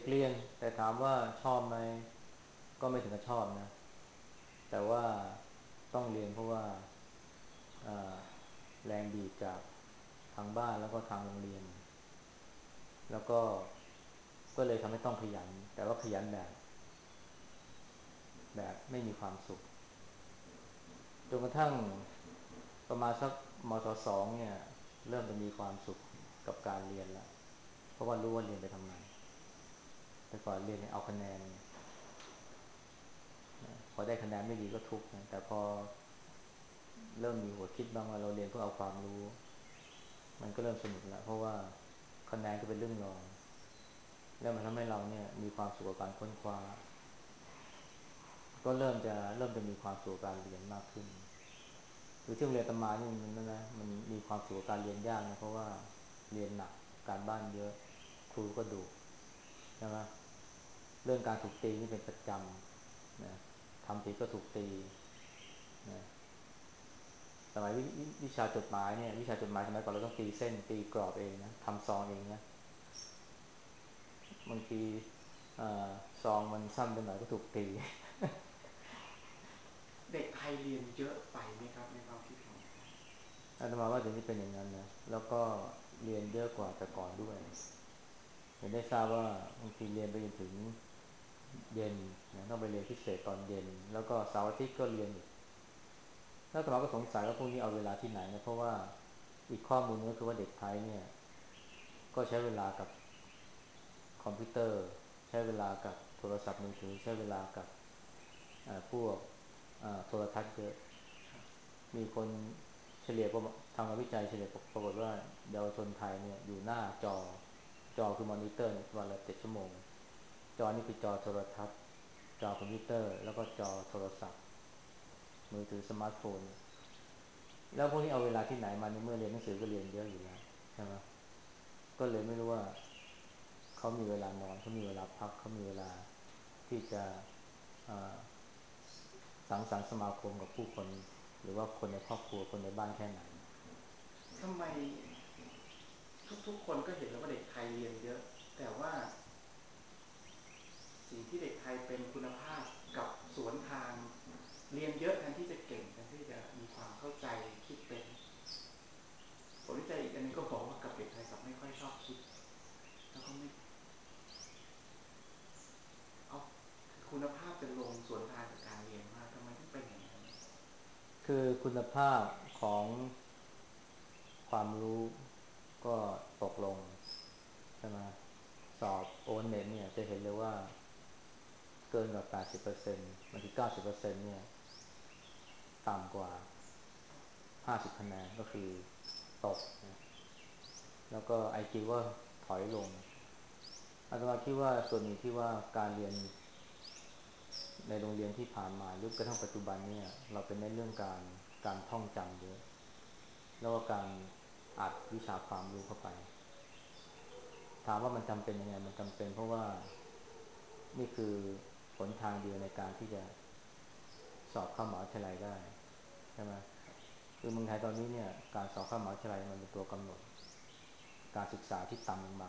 เรียนแต่ถามว่าชอบไหมก็ไม่ถึงกับชอบนะแต่ว่าต้องเรียนเพราะว่าอ่าแรงบีบจากทางบ้านแล้วก็ทางโรงเรียนแล้วก็เลยทำให้ต้องขยันแต่ว่าขยันแบบไม่มีความสุขจนกระทั่งประมาณสักม.2เนี่ยเริ่มจะมีความสุขกับการเรียนแล้วเพราะว่ารู้ว่าเรียนไปทำไมแต่ก่อนเรียนเนี่ยเอาคะแนนไงพอได้คะแนนไม่ดีก็ทุกข์นะแต่พอเริ่มมีหัวคิดบ้างว่าเราเรียนเพื่อเอาความรู้มันก็เริ่มสนุกแล้วเพราะว่าคะแนนก็เป็นเรื่องรองแล้วมันทำให้เราเนี่ยมีความสุขกับการค้นคว้าก็เริ่มจะมีความสุขกับการเรียนมากขึ้นคือที่โรงเรียนอาตมานี่มันมีความสุขกับการเรียนยากนะเพราะว่าเรียนหนักการบ้านเยอะครูก็ดุใช่ไหมเรื่องการถูกตีนี่เป็นประจำนะทำผิดก็ถูกตีนะสมัยวิชาจดหมายเนี่ยวิชาจดหมายสมัยก่อนเราต้องตีเส้นตีกรอบเองนะทำซองเองนะบางทีซองมันสั้นไปหน่อยก็ถูกตีเด็กไทยเรียนเยอะไปไหมครับในความคิดของอาจารย์อาตมาว่าเดี๋ยวนี้เป็นอย่างนั้นนะแล้วก็เรียนเยอะกว่าแต่ก่อนด้วยเห็นได้ทราบว่าบางทีเรียนไปจนถึงเย็นนะต้องไปเรียนพิเศษตอนเย็นแล้วก็เสาร์อาทิตย์ก็เรียนอีกแล้วอาตมาก็สงสัยว่าพวกนี้เอาเวลาที่ไหนนะเพราะว่าอีกข้อมูลนึงก็คือว่าเด็กไทยเนี่ยก็ใช้เวลากับคอมพิวเตอร์ใช้เวลากับโทรศัพท์มือถือใช้เวลากับพวกโทรทัศน์เยอะมีคนเฉลี่ยทำงานวิจัยเฉลี่ยปรากฏว่าเยาวชนไทยเนี่ยอยู่หน้าจอคือมอนิเตอร์เนี่ยวันละ7 ชั่วโมงจอนี่คือจอโทรทัศน์จอคอมพิวเตอร์แล้วก็จอโทรศัพท์มือถือสมาร์ทโฟนแล้วพวกนี้เอาเวลาที่ไหนมาในเมื่อเรียนหนังสือก็เรียนเยอะอยู่แล้วใช่ไหมก็เลยไม่รู้ว่าเขามีเวลานอนเขามีเวลาพักเขามีเวลาที่จะสังสรรค์สมาคมกับผู้คนหรือว่าคนในครอบครัวคนในบ้านแค่ไหนทำไมทุกๆคนก็เห็นแล้วว่าเด็กไทยเรียนเยอะแต่ว่าสิ่งที่เด็กไทยเป็นคุณภาพกับสวนทางเรียนเยอะแทนที่จะเก่งแทนที่จะมีความเข้าใจคิดเป็นผลวิจัยอีกอันนึงก็บอกว่ากับเด็กไทยกับไม่ค่อยชอบคิดแล้วก็ไม่เอาคุณภาพจะลงสวนทางกับการเรียนมากทำไมถึงเป็นอย่างนั้นคือคุณภาพของความรู้ก็ตกลงใช่ไหมสอบโอเน็ตเนี่ยจะเห็นเลยว่าเกินกว่า80%บางที90%เนี่ยต่ำกว่า50 คะแนนก็คือตกนะแล้วก็ไอคิวก็ถอยลงอาตมาคิดว่าส่วนหนึ่งที่ว่าการเรียนในโรงเรียนที่ผ่านมาหรือกระทั่งปัจจุบันเนี่ยเราเป็นในเรื่องการท่องจำเยอะแล้วก็การอัดวิชาความรู้เข้าไปถามว่ามันจำเป็นยังไงมันจำเป็นเพราะว่านี่คือหนทางเดียวในการที่จะสอบเข้ามหาวิทยาลัยได้ใช่ไหมคือเมืองไทยตอนนี้เนี่ยการสอบเข้ามหาวิทยาลัยมันเป็นตัวกำหนดการศึกษาที่ต่ำลงมา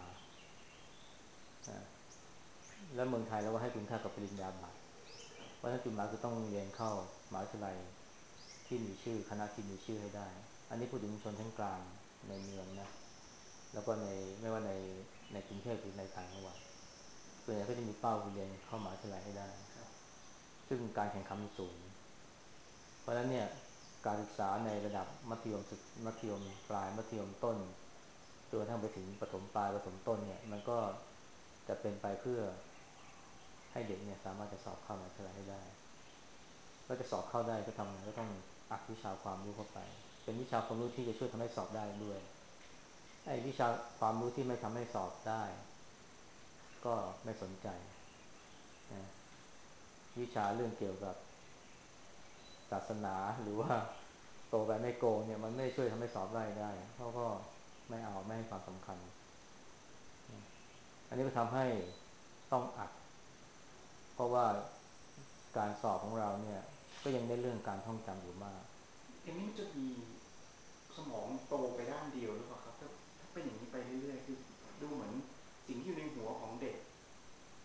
และเมืองไทยเราก็ให้คุณค่ากับปริญญาบัตรเพราะฉะนั้นจุดหมายคือต้องเรียนเข้ามหาวิทยาลัยที่มีชื่อคณะที่มีชื่อให้ได้อันนี้พูดถึงชนชั้นกลางในเมืองนะแล้วก็ไม่ว่าในกรุงเทพหรือในต่างจังหวัดส่วนใหญ่ก็จะมีเป้าคือเรียนเข้ามหาวิทยาลัยให้ได้ครับซึ่งการแข่งขันมันสูงเพราะฉะนั้นเนี่ยการศึกษาในระดับมัธยมปลายมัธยมต้นจนกระทั่งไปถึงประถมปลายประถมต้นเนี่ยมันก็จะเป็นไปเพื่อให้เด็กเนี่ยสามารถจะสอบเข้ามหาวิทยาลัยให้ได้ก็จะสอบเข้าได้ก็ทำไงก็ต้องอัดวิชาความรู้เข้าไปเป็นวิชาความรู้ที่จะช่วยทำให้สอบได้ด้วยไอ้วิชาความรู้ที่ไม่ทำให้สอบได้ก็ไม่สนใจนะวิชาเรื่องเกี่ยวกับศาสนาหรือว่าโตไปไม่โกงเนี่ยมันไม่ช่วยทำให้สอบได้เขาก็ไม่ให้ความสำคัญอันนี้ก็ทำให้ต้องอัดเพราะว่าการสอบของเราเนี่ยก็ยังได้เรื่องการท่องจำอยู่มากอย่างนี้มันจะมีสมองโตไปด้านเดียวหรือเปล่าครับถ้าเป็นอย่างนี้ไปเรื่อยๆคือดูเหมือนสิ่งที่อยู่ในหัวของเด็ก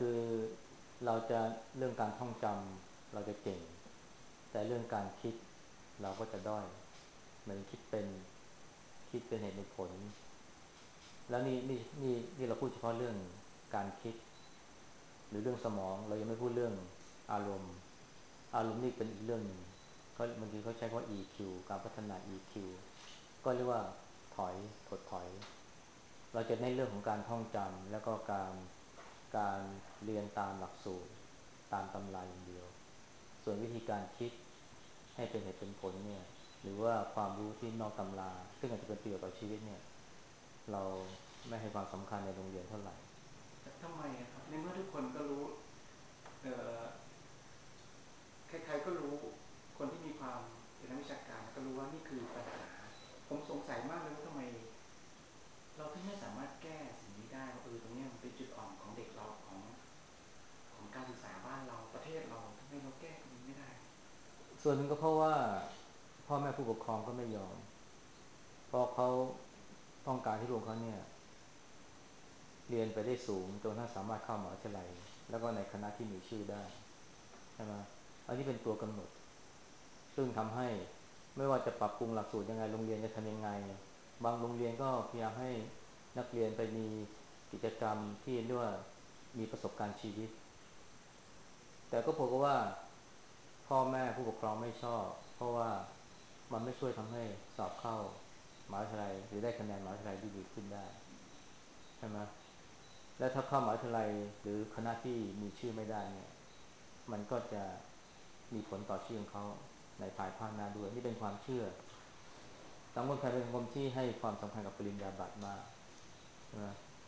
คือเราจะเรื่องการท่องจำเราจะเก่งแต่เรื่องการคิดเราก็จะด้อยเหมือนคิดเป็นเหตุเป็นผลแล้วนี่เราพูดเฉพาะเรื่องการคิดหรือเรื่องสมองเรายังไม่พูดเรื่องอารมณ์อารมณ์นี่เป็นอีกเรื่องหนึ่งเขาบางทีเขาใช้คำว่า EQ การพัฒนา EQ ก็เรียกว่าถดถอยเราจะในเรื่องของการท่องจำแล้วก็การเรียนตามหลักสูตรตามตำราอย่างเดียวส่วนวิธีการคิดให้เป็นเหตุเป็นผลเนี่ยหรือว่าความรู้ที่นอกตำราซึ่งอาจจะเป็นประโยชน์ต่อชีวิตเนี่ยเราไม่ให้ความสำคัญในโรงเรียนเท่าไหร่ทำไมครับในเมื่อทุกคนก็รู้เอ่อใครๆก็รู้คนที่มีความเป็นนักวิชาการก็รู้ว่านี่คือปัญหาผมสงสัยมากเลยว่าทำไมเราถึงไม่สามารถแก้สิ่งนี้ได้ว่าตรงนี้มันเป็นจุดอ่อนของเด็กเราของการศึกษาบ้านเราประเทศเราทำไมเราแก้ตรงนี้ไม่ได้ส่วนหนึ่งก็เพราะว่าพ่อแม่ผู้ปกครองก็ไม่ยอมเพราะเขาต้องการที่ลูกเขาเนี่ยเรียนไปได้สูงจนถ้าสามารถเข้ามหาวิทยาลัยแล้วก็ในคณะที่มีชื่อได้ใช่ไหมอันนี้เป็นตัวกำหนดซึ่งทำให้ไม่ว่าจะปรับปรุงหลักสูตรยังไงโรงเรียนจะทำยังไงบางโรงเรียนก็พยายามให้นักเรียนไปมีกิจกรรมที่เรียกว่ามีประสบการณ์ชีวิตแต่ก็พบว่าพ่อแม่ผู้ปกครองไม่ชอบเพราะว่ามันไม่ช่วยทำให้สอบเข้ามหาวิทยาลัยหรือได้คะแนนมหาวิทยาลัยที่ดีขึ้นได้ใช่ไหมแล้วถ้าเข้ามหาวิทยาลัยหรือคณะที่มีชื่อไม่ได้เนี่ยมันก็จะมีผลต่อชีวิตของเขาในภายภาคหน้าด้วยนี่เป็นความเชื่อสังคมไทยเป็นสังคมที่ให้ความสำคัญกับปริญญาบัตรมากใช่ไหม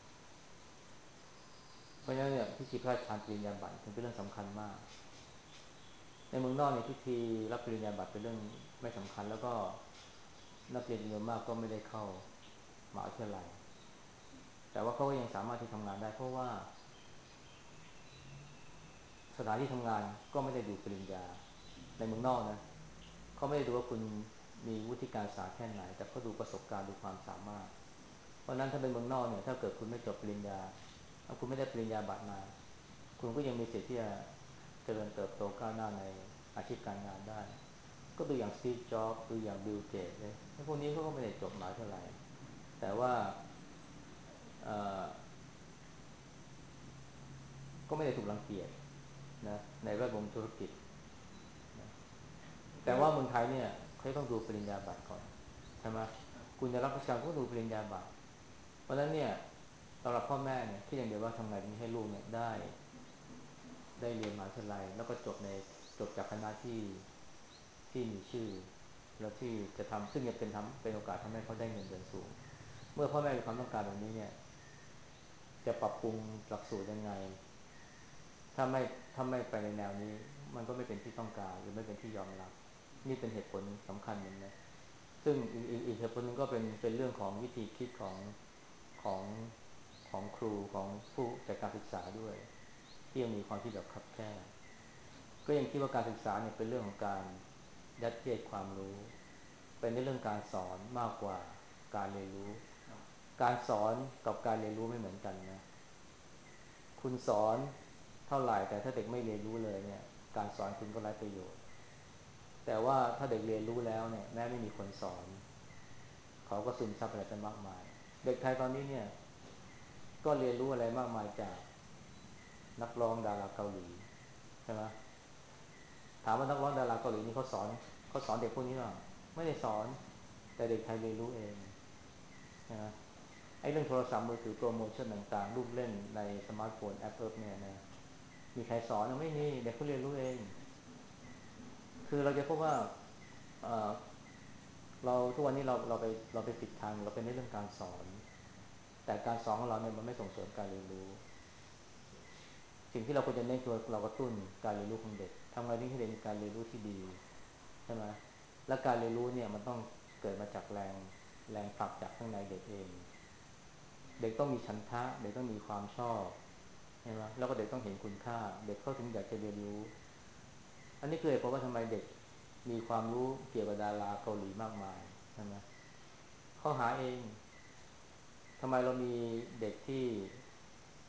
เพราะฉะนั้นเนี่ยพิธีพระราชทานปริญญาบัตรถึงเป็นเรื่องสำคัญมากในเมืองนอกเนี่ยพิธีรับปริญญาบัตรเป็นเรื่องไม่สำคัญแล้วก็นักเรียนจำนวนมากก็ไม่ได้เข้ามหาวิทยาลัยแต่ว่าเขาก็ยังสามารถที่ทำงานได้เพราะว่าสถานที่ทำงานก็ไม่ได้ดูปริญญาในเมืองนอกนะเขาไม่ได้ดูว่าคุณมีวุฒิการศึกษาแค่ไหนแต่เขาดูประสบการณ์ดูความสามารถเพราะนั้นถ้าเป็นเมืองนอกเนี่ยถ้าเกิดคุณไม่จบปริญญาถ้าคุณไม่ได้ปริญญาบัตรมาคุณก็ยังมีสิทธิ์ที่จะเจริญเติบโตก้าวหน้าในอาชีพการงานได้ก็ดูอย่างสตีฟจ็อบส์ดูอย่างบิลเกตส์เลยพวกนี้เขาก็ไม่ได้จบมหาวิทยาลัยแต่ว่าเอ่อก็ไม่ได้ถูกรังเกียจนะในแวดวงธุรกิจนะแต่ที่ว่าเมืองไทยเนี่ยเขาต้องดูปริญญาบัตรก่อนใช่ไหมคุณจะรับราชการก็ดูปริญญาบัตรเพราะฉะนั้นเนี่ยสำหรับพ่อแม่เนี่ยคิดอย่างเดียวว่าทำไงให้ลูกเนี่ยได้เรียนมหาวิทยาลัยแล้วก็จบจากคณะที่มีชื่อแล้วที่จะทำซึ่งจะเป็นโอกาสทำให้เขาได้เงินเดือนสูงเมื่อพ่อแม่มีความต้องการแบบนี้เนี่ยจะปรับปรุงหลักสูตรยังไงถ้าไม่ถ้าไม่ไปในแนวนี้มันก็ไม่เป็นที่ต้องการหรือไม่เป็นที่ยอมรับนี่เป็นเหตุผลสำคัญหนึ่งนะซึ่งอีกเหตุผลหนึ่งก็เป็นเรื่องของวิธีคิดของของครูของผู้จัดการศึกษาด้วยที่ยังมีความคิดแบบคับแคบก็ยังคิดว่าการศึกษาเนี่ยเป็นเรื่องของการยัดเยียดความรู้เป็นในเรื่องการสอนมากกว่าการเรียนรู้การสอนกับการเรียนรู้ไม่เหมือนกันนะคุณสอนเท่าไหร่แต่ถ้าเด็กไม่เรียนรู้เลยเนี่ยการสอนคุณก็ไร้ประโยชน์แต่ว่าถ้าเด็กเรียนรู้แล้วเนี่ยแม้ไม่มีคนสอนเขาก็ซึมซับอะไรไปมากมายเด็กไทยตอนนี้เนี่ยก็เรียนรู้อะไรมากมายจากนักร้องดาราเกาหลีใช่ไหมถามว่านักร้องดาราเกาหลีนี่เขาสอนเด็กพวกนี้หรอไม่ได้สอนแต่เด็กไทยเรียนรู้เองใช่ไหมไอ้เรื่องโทรศัพท์มือถือโปรโมชั่นต่างๆรูปเล่นในสมาร์ทโฟนแอปเนี่ยนะมีใครสอนไม่มีเด็กเขาเรียนรู้เองคือเราจะพบว่าเอ่อเราทุกวันนี้เราไปผิดทางเราเป็นในเรื่องการสอนแต่การสอนของเราเนี่ยมันไม่ส่งเสริมการเรียนรู้สิ่งที่เราควรจะเน้นคือเรากระตุ้นการเรียนรู้ของเด็กทำไงที่ให้เด็กมีการเรียนรู้ที่ดีใช่ไหมและการเรียนรู้เนี่ยมันต้องเกิดมาจากแรงผลักจากข้างในเด็กเองเด็กต้องมีฉันทะเด็กต้องมีความชอบใช่ไหมแล้วก็เด็กต้องเห็นคุณค่าเด็กเขาถึงอยากจะเรียนรู้อันนี้คือเหตุผลว่าทำไมเด็กมีความรู้เกี่ยวกับดาราเกาหลีมากมายใช่ไหมเขาหาเองทำไมเรามีเด็กที่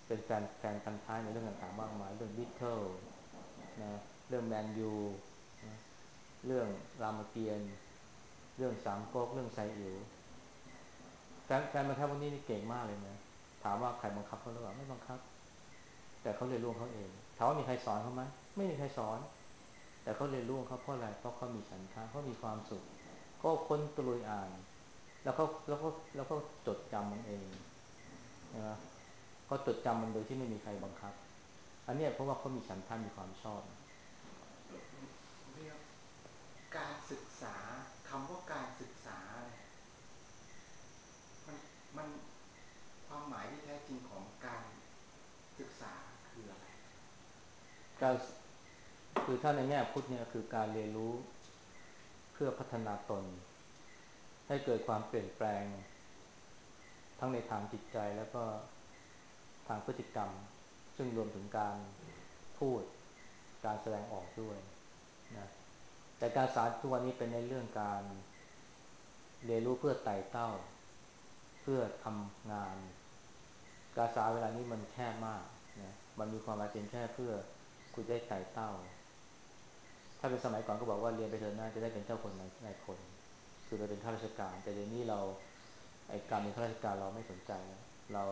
เป็นแฟนพันธุ์แท้ในเรื่องต่างๆมากมายเรื่องบิทเทิลนะเรื่องแมนยูนะเรื่องรามเกียรติ์เรื่องสามก๊กเรื่องไซอิ๋วแฟนพันธุ์แท้พวกนี้นี่เก่งมากเลยนะถามว่าใครบังคับเขาหรือเปล่าไม่บังคับแต่เขาเรียนรู้ของเขาเองถามว่ามีใครสอนเขาไหมไม่มีใครสอนแต่เขาเรียนรู้ของเขาเพราะอะไรเพราะเขามีฉันทะเขามีความสุขก็ค้นตรุยอ่านแล้วก็จดจำมันเองนะเขาจดจำมันโดยที่ไม่มีใครบังคับอันนี้เพราะว่าเขามีฉันทะมีความชอบผมเรียกการศึกษาคำว่าการศึกษาเนี่ยมันมันความหมายที่แท้จริงของการศึกษาคืออะไรการการคือถ้าในแง่พุทธเนี่ยคือการเรียนรู้เพื่อพัฒนาตนให้เกิดความเปลี่ยนแปลงทั้งในทางจิตใจแล้วก็ทางพฤติกรรมซึ่งรวมถึงการพูดการแสดงออกด้วยนะแต่การสอนทุกวันนี้เป็นในเรื่องการเรียนรู้เพื่อไต่เต้าเพื่อทำงานการสอนเวลานี้มันแคบมากนะมันมีความหมายเพียงแค่เพื่อคุณได้ไต่เต้าถ้าเป็นสมัยก่อนก็บอกว่าเรียนไปเถอะนะจะได้เป็นเจ้าคนนายคนคือไปเป็นข้าราชการแต่เดี๋ยวนี้เราไอ้การเป็นข้าราชการเราไม่สนใจแล้วเรา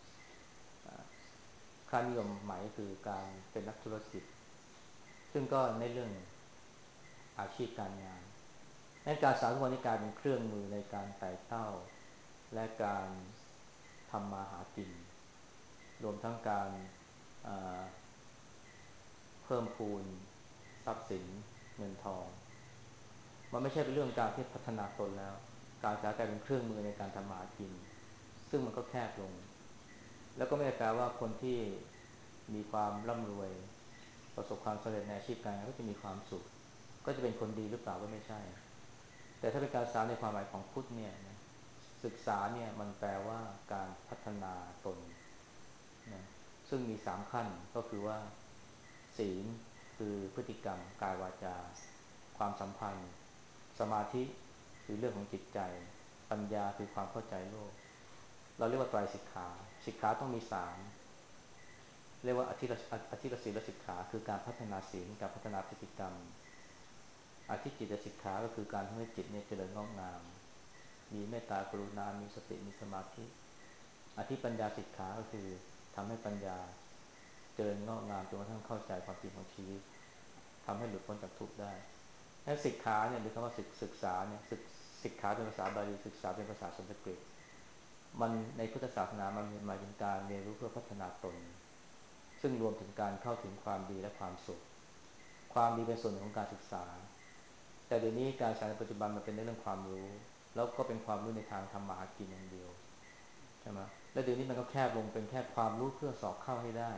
ค่านิยมใหม่คือการเป็นนักธุรกิจซึ่งก็ในเรื่องอาชีพการงานในการสอนทุกวันนี้กลายเป็นเครื่องมือในการไต่เต้าและการทำมาหากินรวมทั้งการเพิ่มพูนทรัพย์สินเงินทองมันไม่ใช่เป็นเรื่องการที่พัฒนาตนแล้วการศึกษากลายเป็นเครื่องมือในการทำมาหากินซึ่งมันก็แคบลงแล้วก็ไม่ได้แปลว่าคนที่มีความร่ำรวยประสบความสำเร็จในอาชีพการงานก็จะมีความสุขก็จะเป็นคนดีหรือเปล่าก็ไม่ใช่แต่ถ้าเป็นการศึกษาในความหมายของพุทธเนี่ยนะศึกษาเนี่ยมันแปลว่าการพัฒนาตนนะซึ่งมี3 ขั้นก็คือว่าศีลคือพฤติกรรมกายวาจาความสัมพันธ์สมาธิคือเรื่องของจิตใจปัญญาคือความเข้าใจโลกเราเรียกว่าไตรสิกขาสิกขาต้องมี3เรียกว่าอธิรศีลสิกขาคือการพัฒนาศีลกับพัฒนาพฤติกรรมอธิจิตสิกขาก็คือการทำให้จิตเนี่ยเจริญงอกงามมีเมตตากรุณามีสติมีสมาธิอธิปัญญาสิกขาก็คือทำให้ปัญญาเจริญงอกงามจนกระทั่งเข้าใจความจริงของชีวิตทำให้หลุดพ้นจากทุกข์ได้และสิกขาเนี่ยหรือคำว่าศึกษาเนี่ยสิกขาเป็นภาษาบาลีศึกษาเป็นภาษาสันสกฤตมันในพุทธศาสนามันหมายถึงการเรียนรู้เพื่อพัฒนาตนซึ่งรวมถึงการเข้าถึงความดีและความสุขความดีเป็นส่วนหนึ่งของการศึกษาแต่เดี๋ยวนี้การศึกษาในปัจจุบันมันเป็นในเรื่องความรู้แล้วก็เป็นความรู้ในทางทำมาหากินอย่างเดียวใช่ไหมแล้วเดี๋ยวนี้มันก็แคบลงเป็นแค่ความรู้เพื่อสอบเข้าให้ได้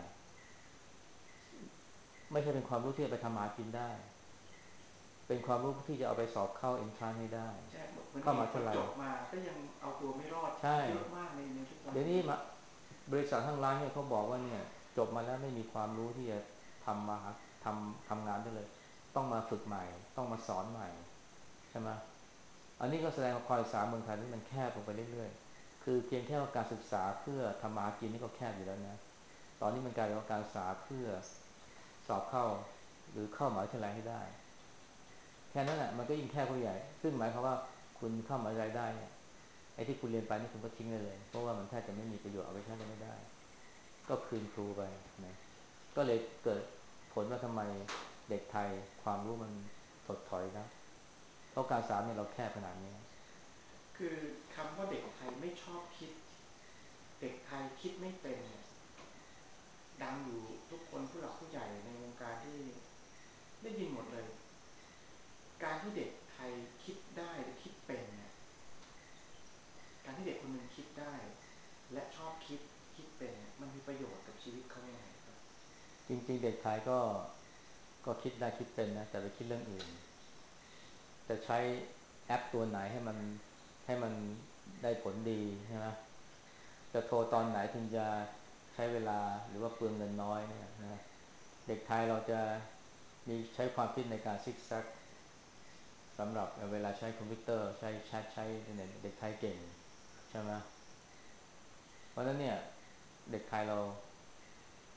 ไม่ใช่เป็นความรู้ที่จะไปทำมาหากินได้เป็นความรู้ที่จะเอาไปสอบเข้าเอนทรานให้ได้ใช่เหมือนเข้าเห็นคนมาเท่าไหร่จบมาก็ยังเอาตัวไม่รอดใช่เยอะมากในทุกวันนี้เดี๋ยวนี้มาบริษัททั้งร้านเนี่ยเขาบอกว่าเนี่ยจบมาแล้วไม่มีความรู้ที่จะทำมาหาทำงานได้เลยต้องมาฝึกใหม่ต้องมาสอนใหม่ใช่ไหมอันนี้ก็แสดงว่าความศึกษาเมืองไทยนี่มันแคบลงไปเรื่อยๆคือเพียงแค่ว่าการศึกษาเพื่อทำมาหากินนี่ก็แคบอยู่แล้วนะตอนนี้มันกลายเป็นว่าการศึกษาเพื่อสอบเข้าหรือเข้ามหาวิทยาลัยให้ได้แค่นั้นแหละมันก็ยิ่งแคบเข้าไปใหญ่ซึ่งหมายความว่าคุณเข้ามหาวิทยาลัยได้เนี่ยไอ้ที่คุณเรียนไปนี่คุณก็ทิ้งได้เลยเพราะว่ามันแทบจะไม่มีประโยชน์เอาไปใช้ก็ไม่ได้ก็คืนครูไปนะก็เลยเกิดผลว่าทำไมเด็กไทยความรู้มันถดถอยนะเพราะการศึกษาเนี่ยเราแคบขนาดนี้คือคำว่าเด็กไทยไม่ชอบคิดเด็กไทยคิดไม่เป็นเนี่ยดังอยู่ทุกคนผู้หลักผู้ใหญ่ในวงการที่ได้ยินหมดเลยการที่เด็กไทยคิดได้หรือคิดเป็นเนี่ยการที่เด็กคนหนึ่งคิดได้และชอบคิดเป็นเนี่ยมันมีประโยชน์กับชีวิตเขายังไงครับจริงๆเด็กไทยก็คิดได้คิดเป็นนะแต่ไปคิดเรื่องอื่นจะใช้แอปตัวไหนให้มันได้ผลดีใช่ไหมจะโทรตอนไหนถึงจะใช้เวลาหรือว่าเปลืองเงินน้อยเนี่ยนะเด็กไทยเราจะมีใช้ความคิดในการซิกแซกสำหรับเวลาใช้คอมพิวเตอร์ใช้แชทใช้อินเทอร์เน็ตเด็กไทยเก่งใช่ไหมเพราะฉะนั้นเนี่ยเด็กไทยเรา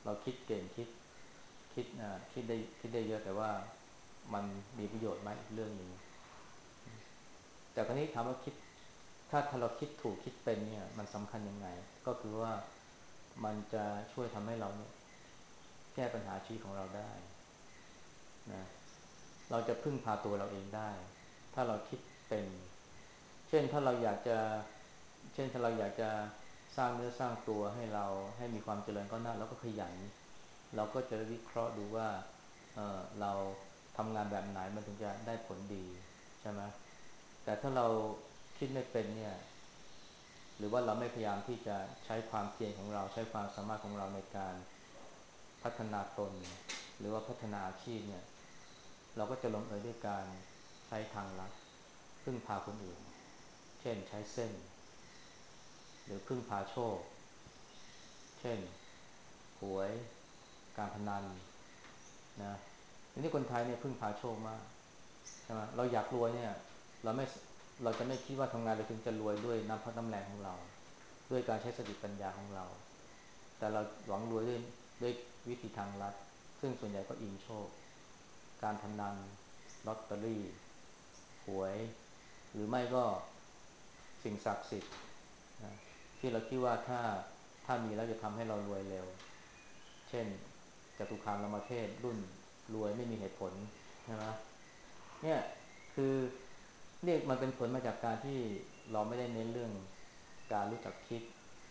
เราคิดเก่งคิดได้เยอะแต่ว่ามันมีประโยชน์ไหมอีกเรื่องหนึ่งแต่คราวนี้ถามว่าคิดถ้าเราคิดถูกคิดเป็นเนี่ยมันสำคัญยังไงก็คือว่ามันจะช่วยทำให้เราเนี่ยแก้ปัญหาชีวิตของเราได้นะเราจะพึ่งพาตัวเราเองได้ถ้าเราคิดเป็นเช่นถ้าเราอยากจะถ้าเราอยากจะสร้างเนื้อสร้างตัวให้เราให้มีความเจริญก้าวหน้าเราก็ขยันเราก็จะวิเคราะห์ดูว่าเราทำงานแบบไหนมันถึงจะได้ผลดีใช่ไหมแต่ถ้าเราคิดไม่เป็นเนี่ยหรือว่าเราไม่พยายามที่จะใช้ความเพียรของเราใช้ความสามารถของเราในการพัฒนาตนหรือว่าพัฒนาอาชีพเนี่ยเราก็จะลงเอยด้วยการใช้ทางลัดพึ่งพาคนอื่นเช่นใช้เส้นหรือพึ่งพาโชคเช่นหวยการพนันนะทีนี้คนไทยเนี่ยพึ่งพาโชคมากใช่ไหมเราอยากรวยเนี่ยเราไม่เราจะไม่คิดว่าทำงานเราถึงจะรวยด้วยน้ำพักน้ำแรงของเราด้วยการใช้สติปัญญาของเราแต่เราหวังรวยด้วยวิธีทางลัดซึ่งส่วนใหญ่ก็อิงโชคการพนันลอตเตอรี่หวยหรือไม่ก็สิ่งศักดิ์สิทธิ์นะที่เราคิดว่าถ้ามีแล้วจะทำให้เรารวยเร็วเช่นจตุคามรามเทพรุ่นรวยไม่มีเหตุผลใช่ไหมเนี่ยคือนี่มันเป็นผลมาจากการที่เราไม่ได้เน้นเรื่องการรู้จักคิด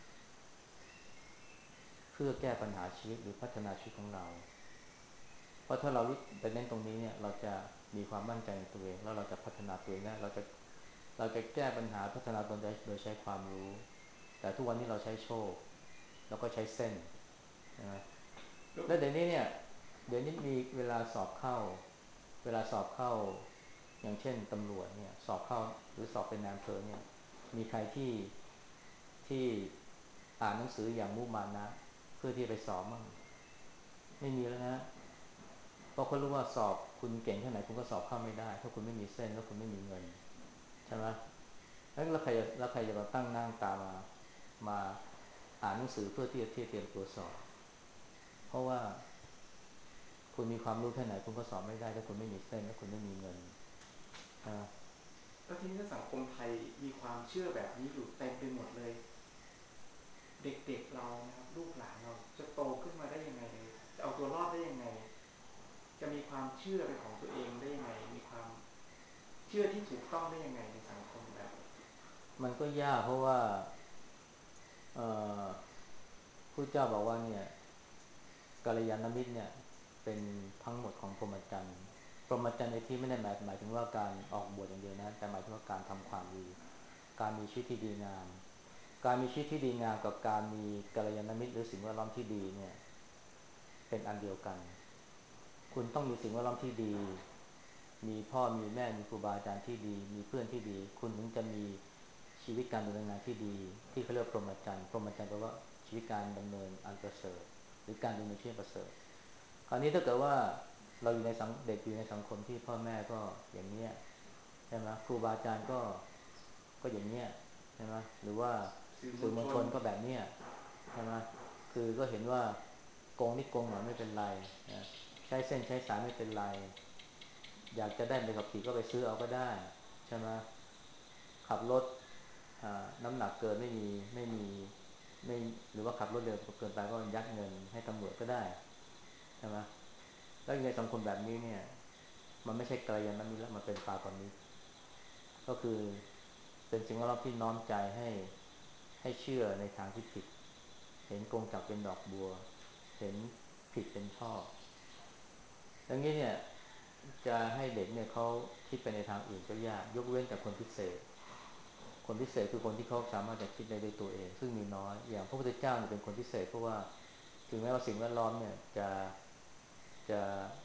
เพื่อแก้ปัญหาชีวิตหรือพัฒนาชีวิตของเราเพราะถ้าเราไปเน้นตรงนี้เนี่ยเราจะมีความมั่นใจในตัวเองแล้วเราจะพัฒนาตัวเองได้เราจะแก้ปัญหาพัฒนาตนโดยใช้ความรู้แต่ทุกวันนี้เราใช้โชคแล้วก็ใช้เส้นนะแล้วและเดี๋ยวนี้มีเวลาสอบเข้าอย่างเช่นตำรวจเนี่ยสอบเข้าหรือสอบเป็นนายอำเภอเนี่ยมีใครที่อ่านหนังสืออย่างมุมานะเพื่อที่ไปสอบมั่งไม่มีแล้วนะเพราะเขารู้ว่าสอบคุณเก่งแค่ไหนคุณก็สอบเข้าไม่ได้ถ้าคุณไม่มีเส้นแล้วคุณไม่มีเงินใช่ไหมแล้วใครจะมาตั้งหน้าตามาอ่านหนังสือเพื่อที่จะเตรียมตัวสอบเพราะว่าคุณมีความรู้แค่ไหนคุณก็สอบไม่ได้ถ้าคุณไม่มีเส้นถ้าคุณไม่มีเงินใช่ไหมแล้วทีนี้ถ้าสังคมไทยมีความเชื่อแบบนี้อยู่เต็มไปหมดเลยเด็กๆเรานะครับลูกหลานเราจะโตขึ้นมาได้ยังไงจะเอาตัวรอดได้ยังไงจะมีความเชื่อเป็นของตัวเองได้ยังไงมีความเชื่อที่ถูกต้องได้ยังไงในสังคมแบบนี้มันก็ยากเพราะว่าเอ่อผู้เจ้าบอกว่าเนี่ยกัลยาณมิตรเนี่ยเป็นทั้งหมดของพรหมจรรย์พรหมจรรย์ในที่ไม่ได้หมายถึงว่าการออกบวชอย่างเดียวนะแต่หมายถึงว่าการทำความดีการมีชีวิตที่ดีงามการมีชีวิตที่ดีงามกับการมีกัลยาณมิตรหรือสิ่งแวดล้อมที่ดีเนี่ยเป็นอันเดียวกันคุณต้องมีสิ่งแวดล้อมที่ดีมีพ่อมีแม่มีครูบาอาจารย์ที่ดีมีเพื่อนที่ดีคุณถึงจะมีชีวิตการดำเนินงานที่ดีที่เขาเรียกพรหมจรรย์พรหมจรรย์แปลว่าชีวิตการดำเนินอันประเสริฐหรือการดำเนินชีวิตประเสริฐคราวนี้ถ้าเกิดว่าเราอยู่ในเด็กอยู่ในสังคมที่พ่อแม่ก็อย่างเนี้ยใช่ไหมครูบาอาจารย์ก็อย่างเนี้ยใช่ไหมหรือว่าสื่อมวสื่อลชนมวลชนก็แบบเนี้ยใช่ไหมคือก็เห็นว่าโกงนิดโกงหน่อยไม่เป็นไรนะใช้เส้นใช้สายไม่เป็นไรอยากจะได้ใบขับขี่ก็ไปซื้อเอาก็ได้ใช่ไหมขับรถน้ำหนักเกินไม่หรือว่าขับรถเร็วเกินไปก็ยัดเงินให้ตำรวจก็ได้ใช่ไหมแล้วในสังคมแบบนี้เนี่ยมันไม่ใช่กัลยาณมิตรแล้วมันเป็นปาปมิตรก็คือเป็นสิ่งแวดล้อมที่น้อมใจให้เชื่อในทางที่ผิดเห็นกงจักรเป็นดอกบัวเห็นผิดเป็นชอบดังนี้เนี่ยจะให้เด็กเนี่ยเขาคิดไปในทางอื่นก็ยากยกเว้นแต่คนพิเศษคนพิเศษคือคนที่เขาสามารถจะคิดได้ด้วยตัวเองซึ่งมีน้อยอย่างพระพุทธเจ้าเนี่ยเป็นคนพิเศษเพราะว่าถึงแม้ว่าสิ่งแวดล้อมเนี่ยจะ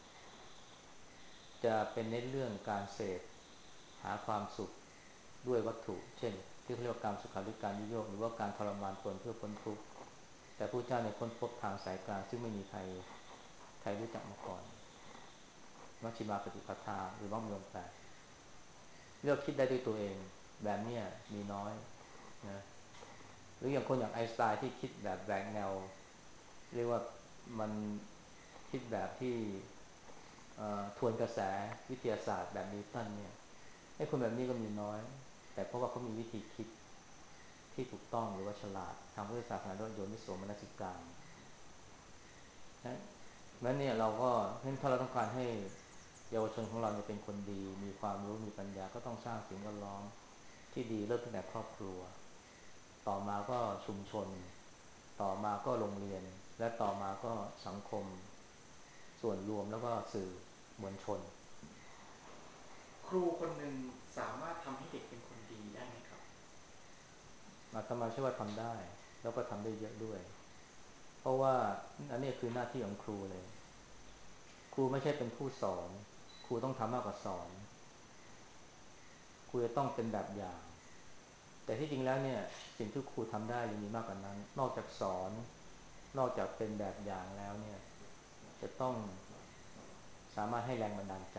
จะเป็นเน้นเรื่องการเสพหาความสุขด้วยวัตถุเช่นที่เขาเรียกว่าการสุขาริการนิยมหรือว่าการทรมานตนเพื่อพ้นทุกข์แต่พระเจ้าเนี่ยค้นพบทางสายกลางซึ่งไม่มีใครรู้จักมาก่อนมัชฌิมาปฏิปทาหรือมรรคมีองค์แปดเลือกคิดได้ด้วยตัวเองแบบเนี้ยมีน้อยนะหรืออย่างคนอย่างไอน์สไตน์ที่คิดแบบแหวกแนวเรียกว่ามันคิดแบบที่ทวนกระแสวิทยาศาสตร์แบบนิวตันเนี่ยไอ้คนแบบนี้ก็มีน้อยแต่เพราะว่าเขามีวิธีคิดที่ถูกต้องหรือว่าฉลาดทางพุทธศาสนาเรียกว่าโยนิโสมนสิการนะงั้นเนี่ยเราก็เห็นถ้าเราต้องการให้เยาวชนของเราเนี่ยเป็นคนดีมีความรู้มีปัญญาก็ต้องสร้างสิ่งแวดล้อมที่ดีเริ่มตั้งแต่ครอบครัวต่อมาก็ชุมชนต่อมาก็โรงเรียนและต่อมาก็สังคมส่วนรวมแล้วก็สื่อมวลชนครูคนหนึ่งสามารถทำให้เด็กเป็นคนดีได้ไหมครับอาตมาเชื่อว่าทำได้แล้วก็ทำได้เยอะด้วยเพราะว่าอันนี้คือหน้าที่ของครูเลยครูไม่ใช่เป็นผู้สอนครูต้องทำมากกว่าสอนครูจะต้องเป็นแบบอย่างแต่ที่จริงแล้วเนี่ยสิ่งที่ครูทำได้ยังมีมากกว่านั้นนอกจากสอนนอกจากเป็นแบบอย่างแล้วเนี่ยจะต้องสามารถให้แรงบันดาลใจ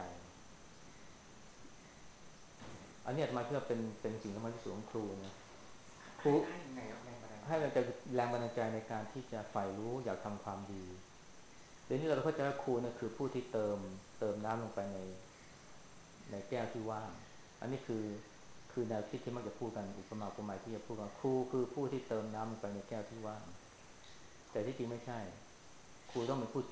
อันนี้อาตมาคิดว่าเป็นสิ่งสำคัญที่สุดของครูนะครูให้ยังไงครับแรงบันดาลใจให้แรงบันดาลใจในการที่จะใฝ่รู้อยากทำความดีเดี๋ยวนี้เราเข้าใจว่าครูเนี่ยคือผู้ที่เติมน้ำลงไปในแก้วที่ว่างอันนี้คือแนวคิดที่มักจะพูดกันอุปมาอุปไมยที่จะพูดกันครูคือผู้ที่เติมน้ำลงไปในแก้วที่ว่างแต่ที่จริงไม่ใช่ครูต้องเป็นผู้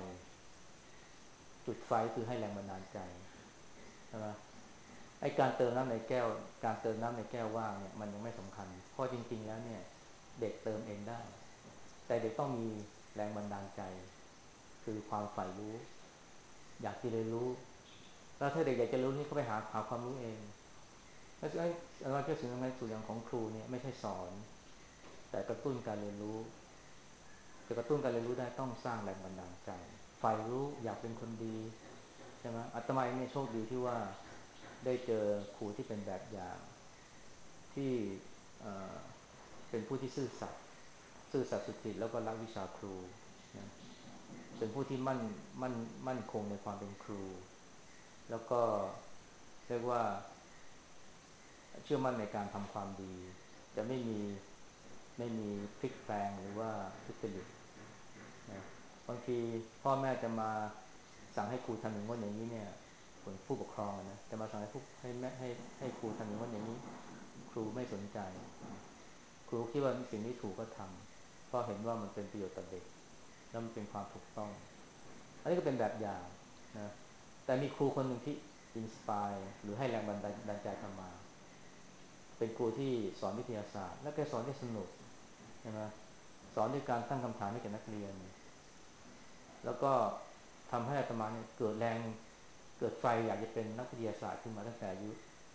จุดไฟคือให้แรงบันดาลใจใช่ไหมไอการเติมน้ำในแก้วการเติมน้ำในแก้วว่างเนี่ยมันยังไม่สำคัญเพราะจริงๆแล้วเนี่ยเด็กเติมเองได้แต่เด็กต้องมีแรงบันดาลใจคือความใฝ่รู้อยากที่เรียนรู้แล้วถ้าเด็กอยากจะรู้นี่เขาไปหาความรู้เองแล้วเราเชื่อสิ่งสำคัญสุดอย่างของครูเนี่ยไม่ใช่สอนแต่กระตุ้นการเรียนรู้จะกระตุ้นการเรียนรู้ได้ต้องสร้างแรงบันดาลใจใฝ่รู้อยากเป็นคนดีใช่ไหมอาตมาเองเนี่ยโชคดีที่ว่าได้เจอครูที่เป็นแบบอย่างที่เเป็นผู้ที่ซื่อสัตย์สุจริตแล้วก็รักวิชาครูนะเป็นผู้ที่มั่นคงในความเป็นครูแล้วก็เรียกว่าเชื่อมั่นในการทำความดีจะไม่มีพลิกแปลงหรือว่าทุจริตนะบางทีพ่อแม่จะมาสั่งให้ครูทำอย่างโน้นอย่างนี้เนี่ยคนผู้ปกครองนะจะมาสั่งให้แม่ให้ครูทำอย่างโน้นอย่างนี้ครูไม่สนใจครูคิดว่าสิ่งที่ถูกก็ทำเพราะเห็นว่ามันเป็นประโยชน์ต่อเด็กแล้วมันเป็นความถูกต้องอันนี้ก็เป็นแบบอย่างนะแต่มีครูคนหนึ่งที่อินสปายหรือให้แรงบันดาลใจทำมาเป็นครูที่สอนวิทยาศาสตร์และแกสอนได้สนุกใช่ไหมสอนด้วยการตั้งคำถามให้แก่นักเรียนแล้วก็ทำให้อาตมาเนี่ยเกิดไฟอยากจะเป็นนักวิทยาศาสตร์ขึ้นมาตั้งแต่อายุ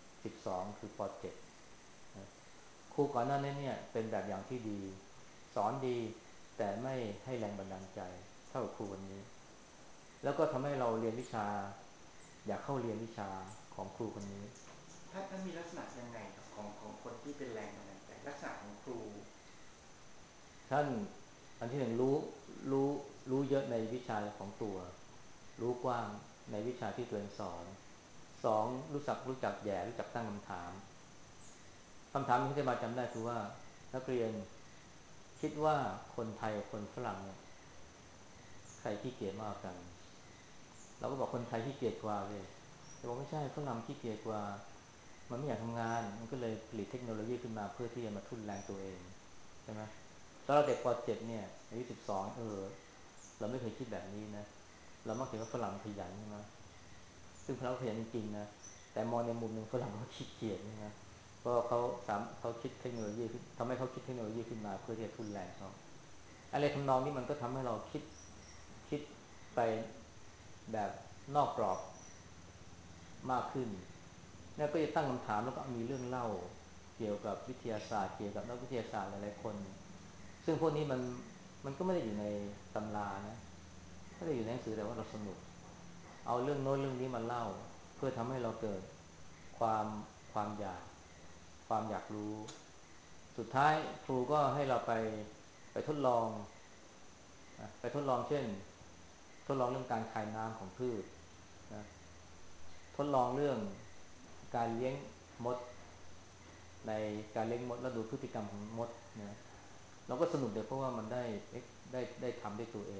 12คือป .7 นะครูก่อนหน้านี้เนี่ยเป็นแบบอย่างที่ดีสอนดีแต่ไม่ให้แรงบันดาลใจเท่ากับครูวันนี้แล้วก็ทำให้เราเรียนวิชาอยากเข้าเรียนวิชาของครูคนนี้ท่านมีลักษณะยังไงครับของคนที่เป็นแรงบันดาลใจลักษณะของครูท่านอันที่หนึ่งรู้รู้เยอะในวิชาของตัวรู้กว้างในวิชาที่ตัวเองสอนสองรู้จักแย่รู้จักตั้งคำถามที่มาจำได้คือว่านักเรียนคิดว่าคนไทยกับคนฝรั่งเนี่ยใครขี้เกียจมากกันเราก็บอกคนไทยขี้เกียจกว่าเลยแต่บอกไม่ใช่ฝรั่งขี้เกียจกว่ามันไม่อยากทำงานมันก็เลยผลิตเทคโนโลยีขึ้นมาเพื่อที่จะมาทุ่นแรงตัวเองใช่ไหมตอนเราเด็กป .7 เนี่ยอายุ12เราไม่เคยคิดแบบนี้นะเรามักเห็นว่าฝรั่งขยันใช่ไหมซึ่งเราขยันจริงๆนะแต่มองในมุมหนึ่งฝรั่งเขาขี้เกียจใช่ไหมเพราะเขาคิดเทคโนโลยีทำให้เขาคิดเทคโนโลยีขึ้นมาเพื่อที่จะทุ่นแรงเขาอะไรทำนองนี้มันก็ทำให้เราคิดไปแบบนอกกรอบมากขึ้นแล้วก็จะตั้งคำถามแล้วก็มีเรื่องเล่าเกี่ยวกับวิทยาศาสตร์เกี่ยวกับนักวิทยาศาสตร์หลายๆคนซึ่งพวกนี้มันก็ไม่ได้อยู่ในตำรานะไม่ได้อยู่ในหนังสือแต่ว่าเราสนุกเอาเรื่องโน้นเรื่องนี้มาเล่าเพื่อทำให้เราเกิดความความอยากความอยากรู้สุดท้ายครูก็ให้เราไปทดลองไปทดลองเช่นทดลองเรื่องการคายน้ำของพืชนะทดลองเรื่องการเลี้ยงมดในการเลี้ยงมดแล้วดูพฤติกรรมของมดนะเราก็สนุกเดี๋ยวเพราะว่ามันได้ทำด้วยตัวเอง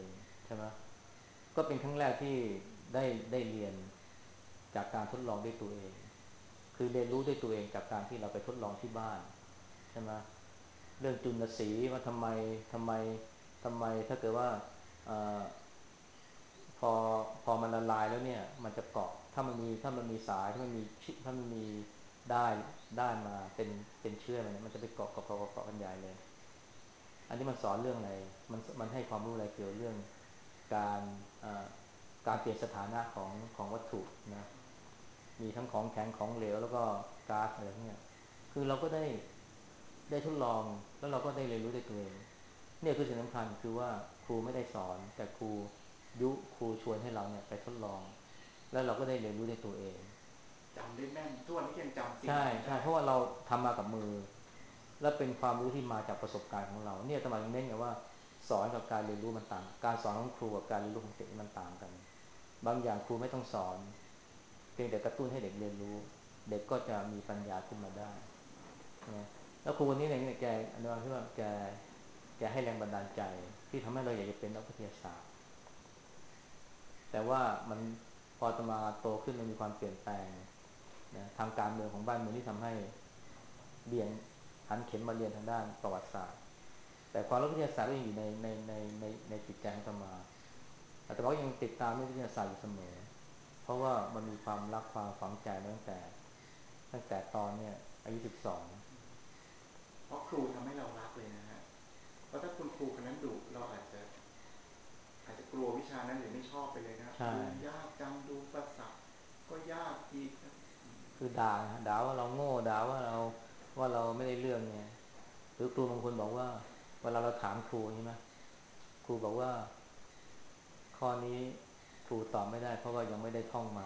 ช่ไหมก็เป็นครั้งแรกที่ได้ได้เรียนจากการทดลองด้วยตัวเองคือเรียนรู้ด้วยตัวเองจากการที่เราไปทดลองที่บ้านใช่ไหมเรื่องจุลสีว่าทำไมถ้าเกิดว่าเออพอมันละลายแล้วเนี่ยมันจะเกาะถ้ามันมีสายถ้ามันมีได้ได้มาเป็นเชื่อมเนี่ยมันจะไปเกาะกันใหญ่เลย อันนี้มันสอนเรื่องอะไรมันให้ความรู้อะไรเกี่ยวกับเรื่องการการเปลี่ยนสถานะของวัตถุนะมีทั้งของแข็งของเหลวแล้วก็ก๊าซอะไรพวกเนี้ยคือเราก็ได้ทดลองแล้วเราก็ได้เรียนรู้ด้วยตัวเองเนี่ยคือสิ่งสำคัญคือว่าครูไม่ได้สอนแต่ครูชวนให้เราเนี่ยไปทดลองแล้วเราก็ได้เรียนรู้ด้วยตัวเองจำได้แม่นทุกวันนี้ยังจำสิ่งเหใช่ล่านั้นได้ใช่เพราะว่าเราทำมากับมือ และเป็นความรู้ที่มาจากประสบการณ์ของเราเนี่ยตมาเน้นไงว่าสอนกับการเรียนรู้มันต่างการสอนของครูกับการเรียนรู้ของเด็กมันต่างกันบางอย่างครูไม่ต้องสอนเพียงแต่กระตุ้นให้เด็กเรียนรู้เด็กก็จะมีปัญญาขึ้นมาได้นะแล้วครูคนนี้เนี่ยแกอนุญาตที่ว่าแกให้แรงบันดาลใจที่ทำให้เราอยากจะเป็นนักวิทยาศาสตร์แต่ว่ามันพอจะมาโตขึ้นมันมีความเปลี่ยนแปลงนะทางการเมืองของบ้านเมืองที่ทำให้เบี่ยงหันเข็มมาเรียนทางด้านประวัติศาสตร์ แต่ความรู้วิทยาศาสตร์ก็ยังอยู่ในจิตใจของอาตมาอาตมาก็ยังติดตามเรื่องวิทยาศาสตร์อยู่เสมอเพราะว่ามันมีความรักความฝังใจมาตั้งแต่ตอนเนี่ยอายุ12 เพราะครูทำให้เรารักเลยนะฮะเพราะถ้าคุณครูคนนั้นดุเราอาจจะกลัววิชานั้นหรือไม่ชอบไปเลยนะใช่ดูยากจังดูประสับก็ยากอีกคือด่าว่าเราโง่ด่าว่าเราไม่ได้เรื่องเนี่ยหรือครูบางคนบอกว่าเวลาเราถามครูใช่ไหมครูบอกว่าข้อนี้ครูตอบไม่ได้เพราะว่ายังไม่ได้ท่องมา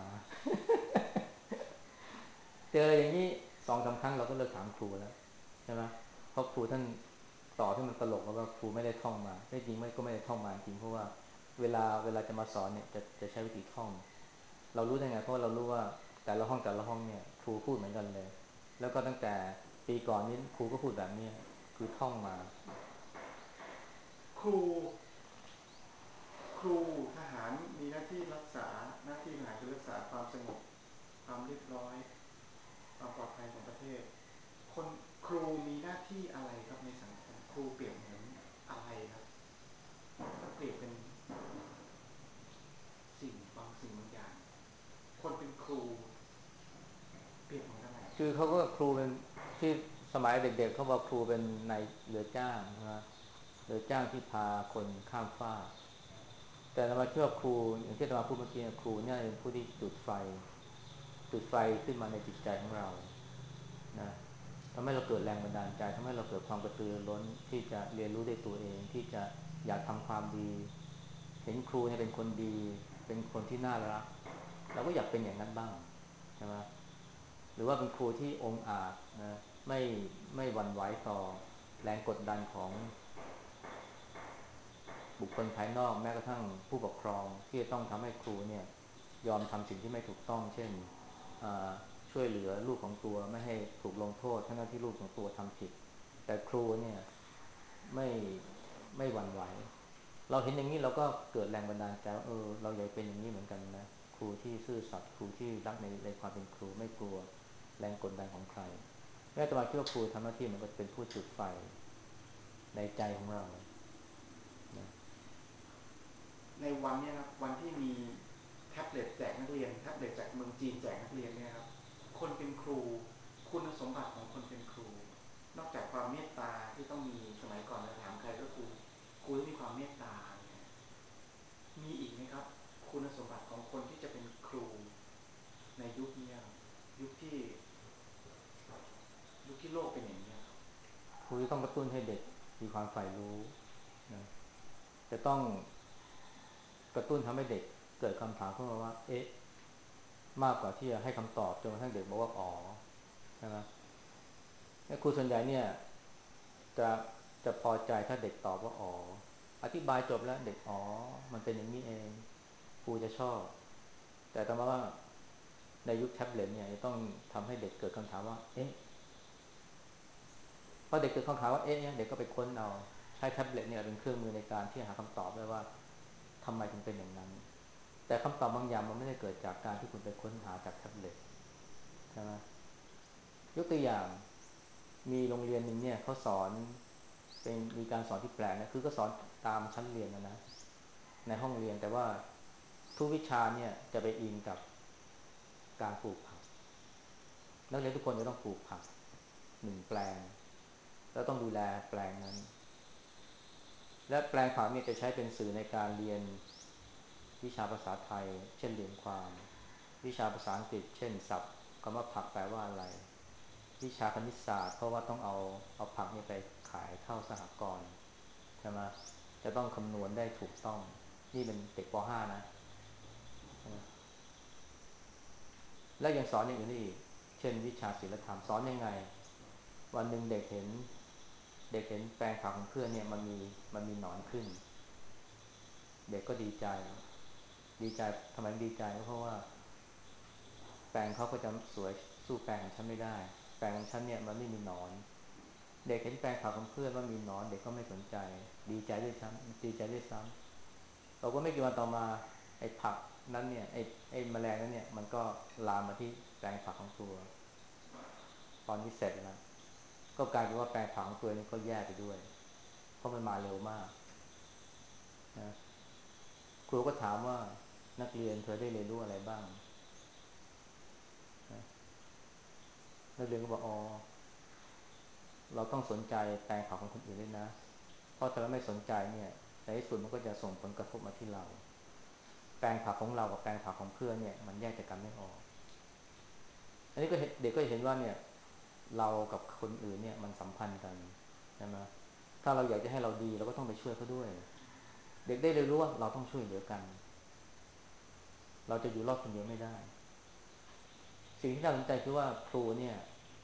เจออย่างนี้2-3 ครั้งเราก็เลิกถามครูแล้วใช่ไหมเพราะครูท่านตอบที่มันตลกแล้วว่าครูไม่ได้ท่องมาไม่จริงไม่ก็ไม่ได้ท่องมาจริงเพราะว่าเวลาจะมาสอนเนี่ยจะใช้วิธีท่องเรารู้ได้ไงเพราะเรารู้ว่าแต่ละห้องเนี่ยครูพูดเหมือนกันเลยแล้วก็ตั้งแต่ปีก่อนนี้ครูก็พูดแบบนี้คือท่องมาครูครูทหารมีหน้าที่รักษาหน้าที่ทหารคือรักษาความสงบความเรียบร้อยความปลอดภัยของประเทศคนครูมีหน้าที่อะไรครับในสังคมครูเปรียบเหมือนอะไรครับถ้าเปรียบเป็นสิ่งบางอย่างคนเป็นครูเปรียบเหมือนอะไรคือเขาก็ครูเป็นที่สมัยเด็กๆเขาบอกครูเป็นนายเรือจ้างนะเรือจ้างที่พาคนข้ามฟาก แต่เรามาเชื่อครูอย่างที่เราพูดเมื่อกี้ครูเนี่ยเป็นผู้ที่จุดไฟขึ้นมาในจิตใจของเรานะทำให้เราเกิดแรงบันดาลใจทำให้เราเกิดความกระตือรือร้นที่จะเรียนรู้ด้วยตัวเองที่จะอยากทำความดีเห็นครูเนี่ยเป็นคนดีเป็นคนที่น่ารักเราก็อยากเป็นอย่างนั้นบ้างใช่ไหมหรือว่าเป็นครูที่องอาจนะไม่ไม่หวั่นไหวต่อแรงกดดันของ บุคคลภายนอกแม้กระทั่งผู้ปกครองที่จะต้องทำให้ครูเนี่ยยอมทำสิ่งที่ไม่ถูกต้องเช่นช่วยเหลือลูกของตัวไม่ให้ถูกลงโทษทั้งที่ลูกของตัวทำผิดแต่ครูเนี่ยไม่ไม่หวั่นไหวเราเห็นอย่างนี้เราก็เกิดแรงบันดาลใจว่าเราอยากเป็นอย่างนี้เหมือนกันนะครูที่ซื่อสัตย์ครูที่รักในความเป็นครูไม่กลัวแรงกดดันของใครแม้แต่มาคิดว่าครูทำหน้าที่มันก็เป็นผู้จุดไฟในใจของเรานะในวันนี้ครับวันที่มีแท็บเล็ตแจกนักเรียนแท็บเล็ตจากเมืองจีนแจกนักเรียนเนี่ยครับคนเป็นครูคุณสมบัติของคนเป็นครูนอกจากความเมตตาที่ต้องมีสมัยก่อนเราถามใครก็ครูต้องมีความเมตตาเนี่ยมีอีกไหมครับคุณสมบัติของคนที่จะเป็นครูในยุคนี้ครับยุคที่ยุคที่โลกเป็นอย่างนี้ครับครูจะต้องกระตุ้นให้เด็กมีความใฝ่รู้นะ จะต้องกระตุ้นทำให้เด็กเกิดคำถามขึ้นมาว่าเอ๊ะมากกว่าที่จะให้คำตอบจนกระทั่งเด็กบอกว่าอ๋อใช่ไหมครูส่วนใหญ่เนี่ยจะจะพอใจถ้าเด็กตอบว่าอ๋ออธิบายจบแล้วเด็กอ๋อมันเป็นอย่างนี้เองครูจะชอบแต่ต่อมาว่าในยุคแท็บเล็ตเนี่ยจะต้องทำให้เด็กเกิดคำถามว่าเอ๊ะพอเด็กเกิดคำถามว่าเอ๊ะเนี่ยเด็กก็ไปค้นเอาใช้แท็บเล็ตเนี่ยเป็นเครื่องมือในการที่จะหาคำตอบได้ว่าทำไมถึงเป็นอย่างนั้นแต่คำตอบบางอย่างมันไม่ได้เกิดจากการที่คุณไปค้นหาจากแท็บเล็ตใช่ไหมยกตัวอย่างมีโรงเรียนหนึ่งเนี่ยเขาสอนเป็นมีการสอนที่แปลกนะคือก็สอนตามชั้นเรียนนะในห้องเรียนแต่ว่าทุกวิชาเนี่ยจะไปอิงกับการปลูกผักนักเรียนทุกคนจะต้องปลูกผักหนึ่งแปลงแล้วต้องดูแลแปลงนั้นและแปลงผักเนี่ยจะใช้เป็นสื่อในการเรียนวิชาภาษาไทยเช่นเรียนความวิชาภาษาอังกฤษเช่นศัพท์คำว่าผักแปลว่าอะไรวิชาคณิตศาสตร์เพราะว่าต้องเอาผักนี่ไปขายเข้าสหกรณ์ใช่ไหมจะต้องคำนวณได้ถูกต้องนี่เป็นเด็กป .5 นะและยังสอนอย่างอื่นอีกเช่นวิชาศิลธรรมสอนยังไงวันหนึ่งเด็กเห็นแปลงผักของเพื่อนเนี่ยมันมีหนอนขึ้นเด็กก็ดีใจทำไมดีใจก็เพราะว่าแปลงเขาก็จะสวยสู้แปลงของฉันไม่ได้แปลงของฉันเนี่ยมันไม่มีหนอนเด็กเห็นแปลงผักของเพื่อนว่ามีหนอนเด็กก็ไม่สนใจดีใจด้วยซ้ำเราก็ไม่กี่วันต่อมาไอ้ผักนั้นเนี่ยไอ้แมลงนั้นเนี่ยมันก็ลามมาที่แปลงผักของตัวตอนนี้เสร็จแล้วก็กลายเป็นว่าแปลงผักของตัวนี้ก็แย่ไปด้วยเพราะมันมาเร็วมากนะครูก็ถามว่านักเรียนเธอได้เรียนรู้อะไรบ้างนะนักเรียนก็บอกอ๋อเราต้องสนใจแปลงผักของคนอื่นด้วยนะเพราะถ้าเราไม่สนใจเนี่ยในที่สุดมันก็จะส่งผลกระทบมาที่เราแปลงผักของเรากับแปลงผักของเพื่อนเนี่ยมันแยกจากกันไม่ออกอันนี้ก็เด็กก็เห็นว่าเนี่ยเรากับคนอื่นเนี่ยมันสัมพันธ์กันใช่ไหมถ้าเราอยากจะให้เราดีเราก็ต้องไปช่วยเขาด้วยเด็กได้เรียนรู้ว่าเราต้องช่วยเหลือกันเราจะอยู่รอดคนเดียวไม่ได้สิ่งที่น่าสนใจคือว่าครูเนี่ย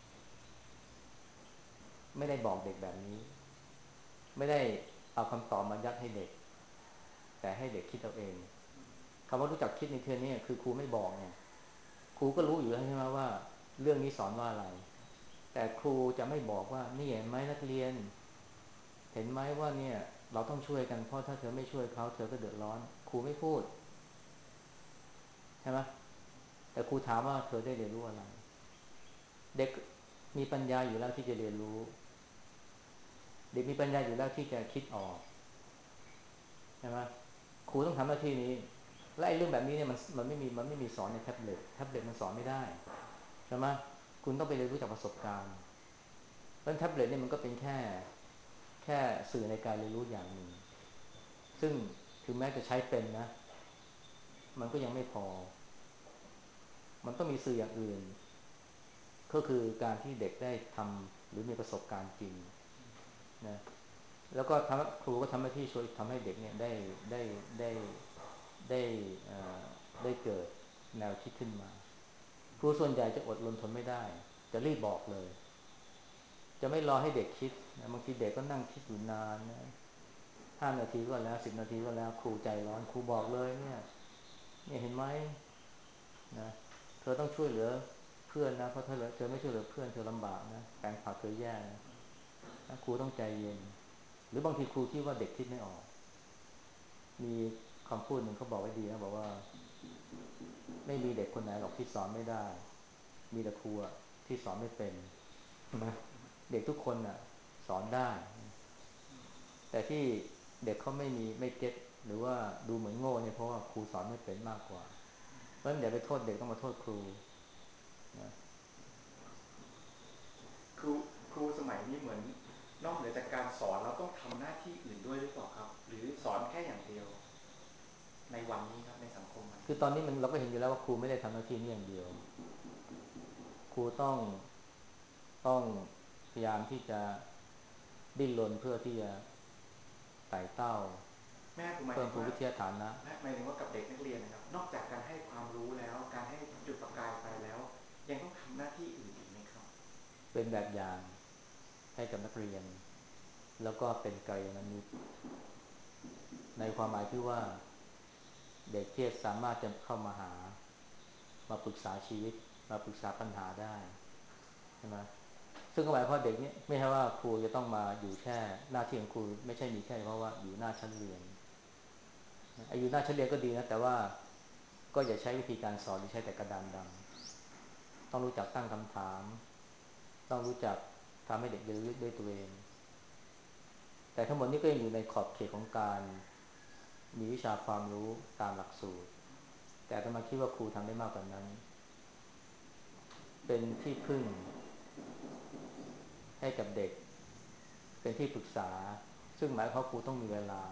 ไม่ได้บอกเด็กแบบนี้ไม่ได้เอาคำตอบมายัดให้เด็กแต่ให้เด็กคิดเอาเองคำว่ารู้จักคิดในเทอมนี้คือครูไม่บอกเนี่ยครูก็รู้อยู่แล้วใช่ไหมว่าเรื่องนี้สอนว่าอะไรแต่ครูจะไม่บอกว่านี่เห็นไหมนักเรียนเห็นไหมว่าเนี่ยเราต้องช่วยกันเพราะถ้าเธอไม่ช่วยเขาเธอก็เดือดร้อนครูไม่พูดใช่ไหมแต่ครูถามว่าเธอได้เรียนรู้อะไรเด็กมีปัญญาอยู่แล้วที่จะเรียนรู้เด็กมีปัญญาอยู่แล้วที่จะคิดออกใช่ไหมครูต้องทำหน้าที่นี้และไอ้เรื่องแบบนี้เนี่ยมันไม่มีสอนในแท็บเล็ตมันสอนไม่ได้ใช่ไหมคุณต้องไปเรียนรู้จากประสบการณ์เพราะแท็บเล็ตเนี่ยมันก็เป็นแค่สื่อในการเรียนรู้อย่างหนึ่งซึ่งถึงแม้จะใช้เป็นนะมันก็ยังไม่พอมันต้องมีสื่ออย่างอื่นก็คือการที่เด็กได้ทำหรือมีประสบการณ์จริงนะแล้วก็ครูก็ทำหน้าที่ช่วยทำให้เด็กเนี่ยได้ได้ได้เอ่อได้เกิดแนวคิดขึ้นมาครูส่วนใหญ่จะอดรนทนไม่ได้จะรีบบอกเลยจะไม่รอให้เด็กคิดนะบางทีเด็กก็นั่งคิดอยู่นานนะ5 นาทีก็แล้ว10 นาทีก็แล้วครูใจร้อนครูบอกเลยเนี่ยเห็นไหมนะเธอต้องช่วยเหลือเพื่อนนะเพราะถ้าเธอไม่ช่วยเหลือเพื่อนเธอลำบากนะแปลงผักเธอแย่นะครูต้องใจเย็นหรือบางทีครูคิดว่าเด็กคิดไม่ออกมีคำพูดหนึ่งเขาบอกไว้ดีนะบอกว่าไม่มีเด็กคนไหนหรอกที่สอนไม่ได้มีแต่ครูที่สอนไม่เป็นนะเด็กทุกคนน่ะสอนได้แต่ที่เด็กเขาไม่เก็ตหรือว่าดูเหมือนโง่เนี่ยเพราะว่าครูสอนไม่เป็นมากกว่าเพราะฉะนั้นอย่าไปโทษเด็กต้องมาโทษครูนะครูครูสมัยนี้เหมือนนอกเหนือจากการสอนเราต้องทำหน้าที่อื่นด้วยหรือเปล่าครับหรือสอนแค่อย่างเดียวในวันนี้ครับในสังคมวันนี้คือตอนนี้เราก็เห็นอยู่แล้วว่าครูไม่ได้ทำหน้าที่นี้อย่างเดียวครูต้องพยายามที่จะดิ้นรนเพื่อที่จะไต่เต้าแม่ผมหมายเพิ่ถึงว่ามพูนวิทยาฐานะหมายถึงว่ากับเด็กนักเรียนนะครับนอกจากการให้ความรู้แล้วการให้จุดประกายไฟแล้วยังต้องทำหน้าที่อื่นอีกไหมครับเป็นแบบอย่างให้กับนักเรียนแล้วก็เป็นกัลยาณมิตรในความหมายที่ว่าเด็กที่สามารถจะเข้ามาหามาปรึกษาชีวิตมาปรึกษาปัญหาได้ใช่ไหมซึ่งก็หมายความว่าเด็กเนี่ยไม่ใช่ว่าครูจะต้องมาอยู่แค่หน้าที่ของครูไม่ใช่มีแค่เพราะว่าอยู่หน้าชั้นเรียนอายุหน้าชั้นเรียนก็ดีนะแต่ว่าก็อย่าใช้วิธีการสอนที่ใช้แต่กระดานดำต้องรู้จักตั้งคำถามต้องรู้จักทำให้เด็กเรียนรู้ด้วยตัวเองแต่ทั้งหมดนี้ก็ยังอยู่ในขอบเขตของการมีวิชาความรู้ตามหลักสูตรแต่อาตมาคิดว่าครูทำได้มากกว่านั้นเป็นที่พึ่งให้กับเด็กเป็นที่ปรึกษาซึ่งหมายความว่าครูต้องมีเวลา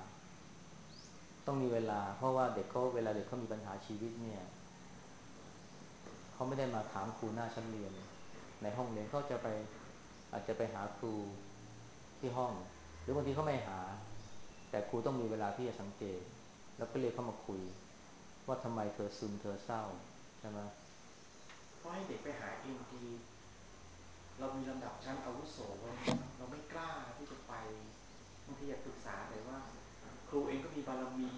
เพราะว่าเด็กเขาเวลาเด็กเขามีปัญหาชีวิตเนี่ยเขาไม่ได้มาถามครูหน้าชั้นเรียนในห้องเรียนเขาจะไปอาจจะไปหาครูที่ห้องหรือบางทีเขาไม่หาแต่ครูต้องมีเวลาที่จะสังเกตแล้วก็เรียกเขามาคุยว่าทำไมเธอซึมเธอเศร้าใช่ไหมเพราะให้เด็กไปหาเองทีเรามีลำดับชั้นอาวุโสเนี่ยเราไม่กล้าที่จะไปบางทีอยากปรึกษาแต่ว่าครูเองก็มีบารมี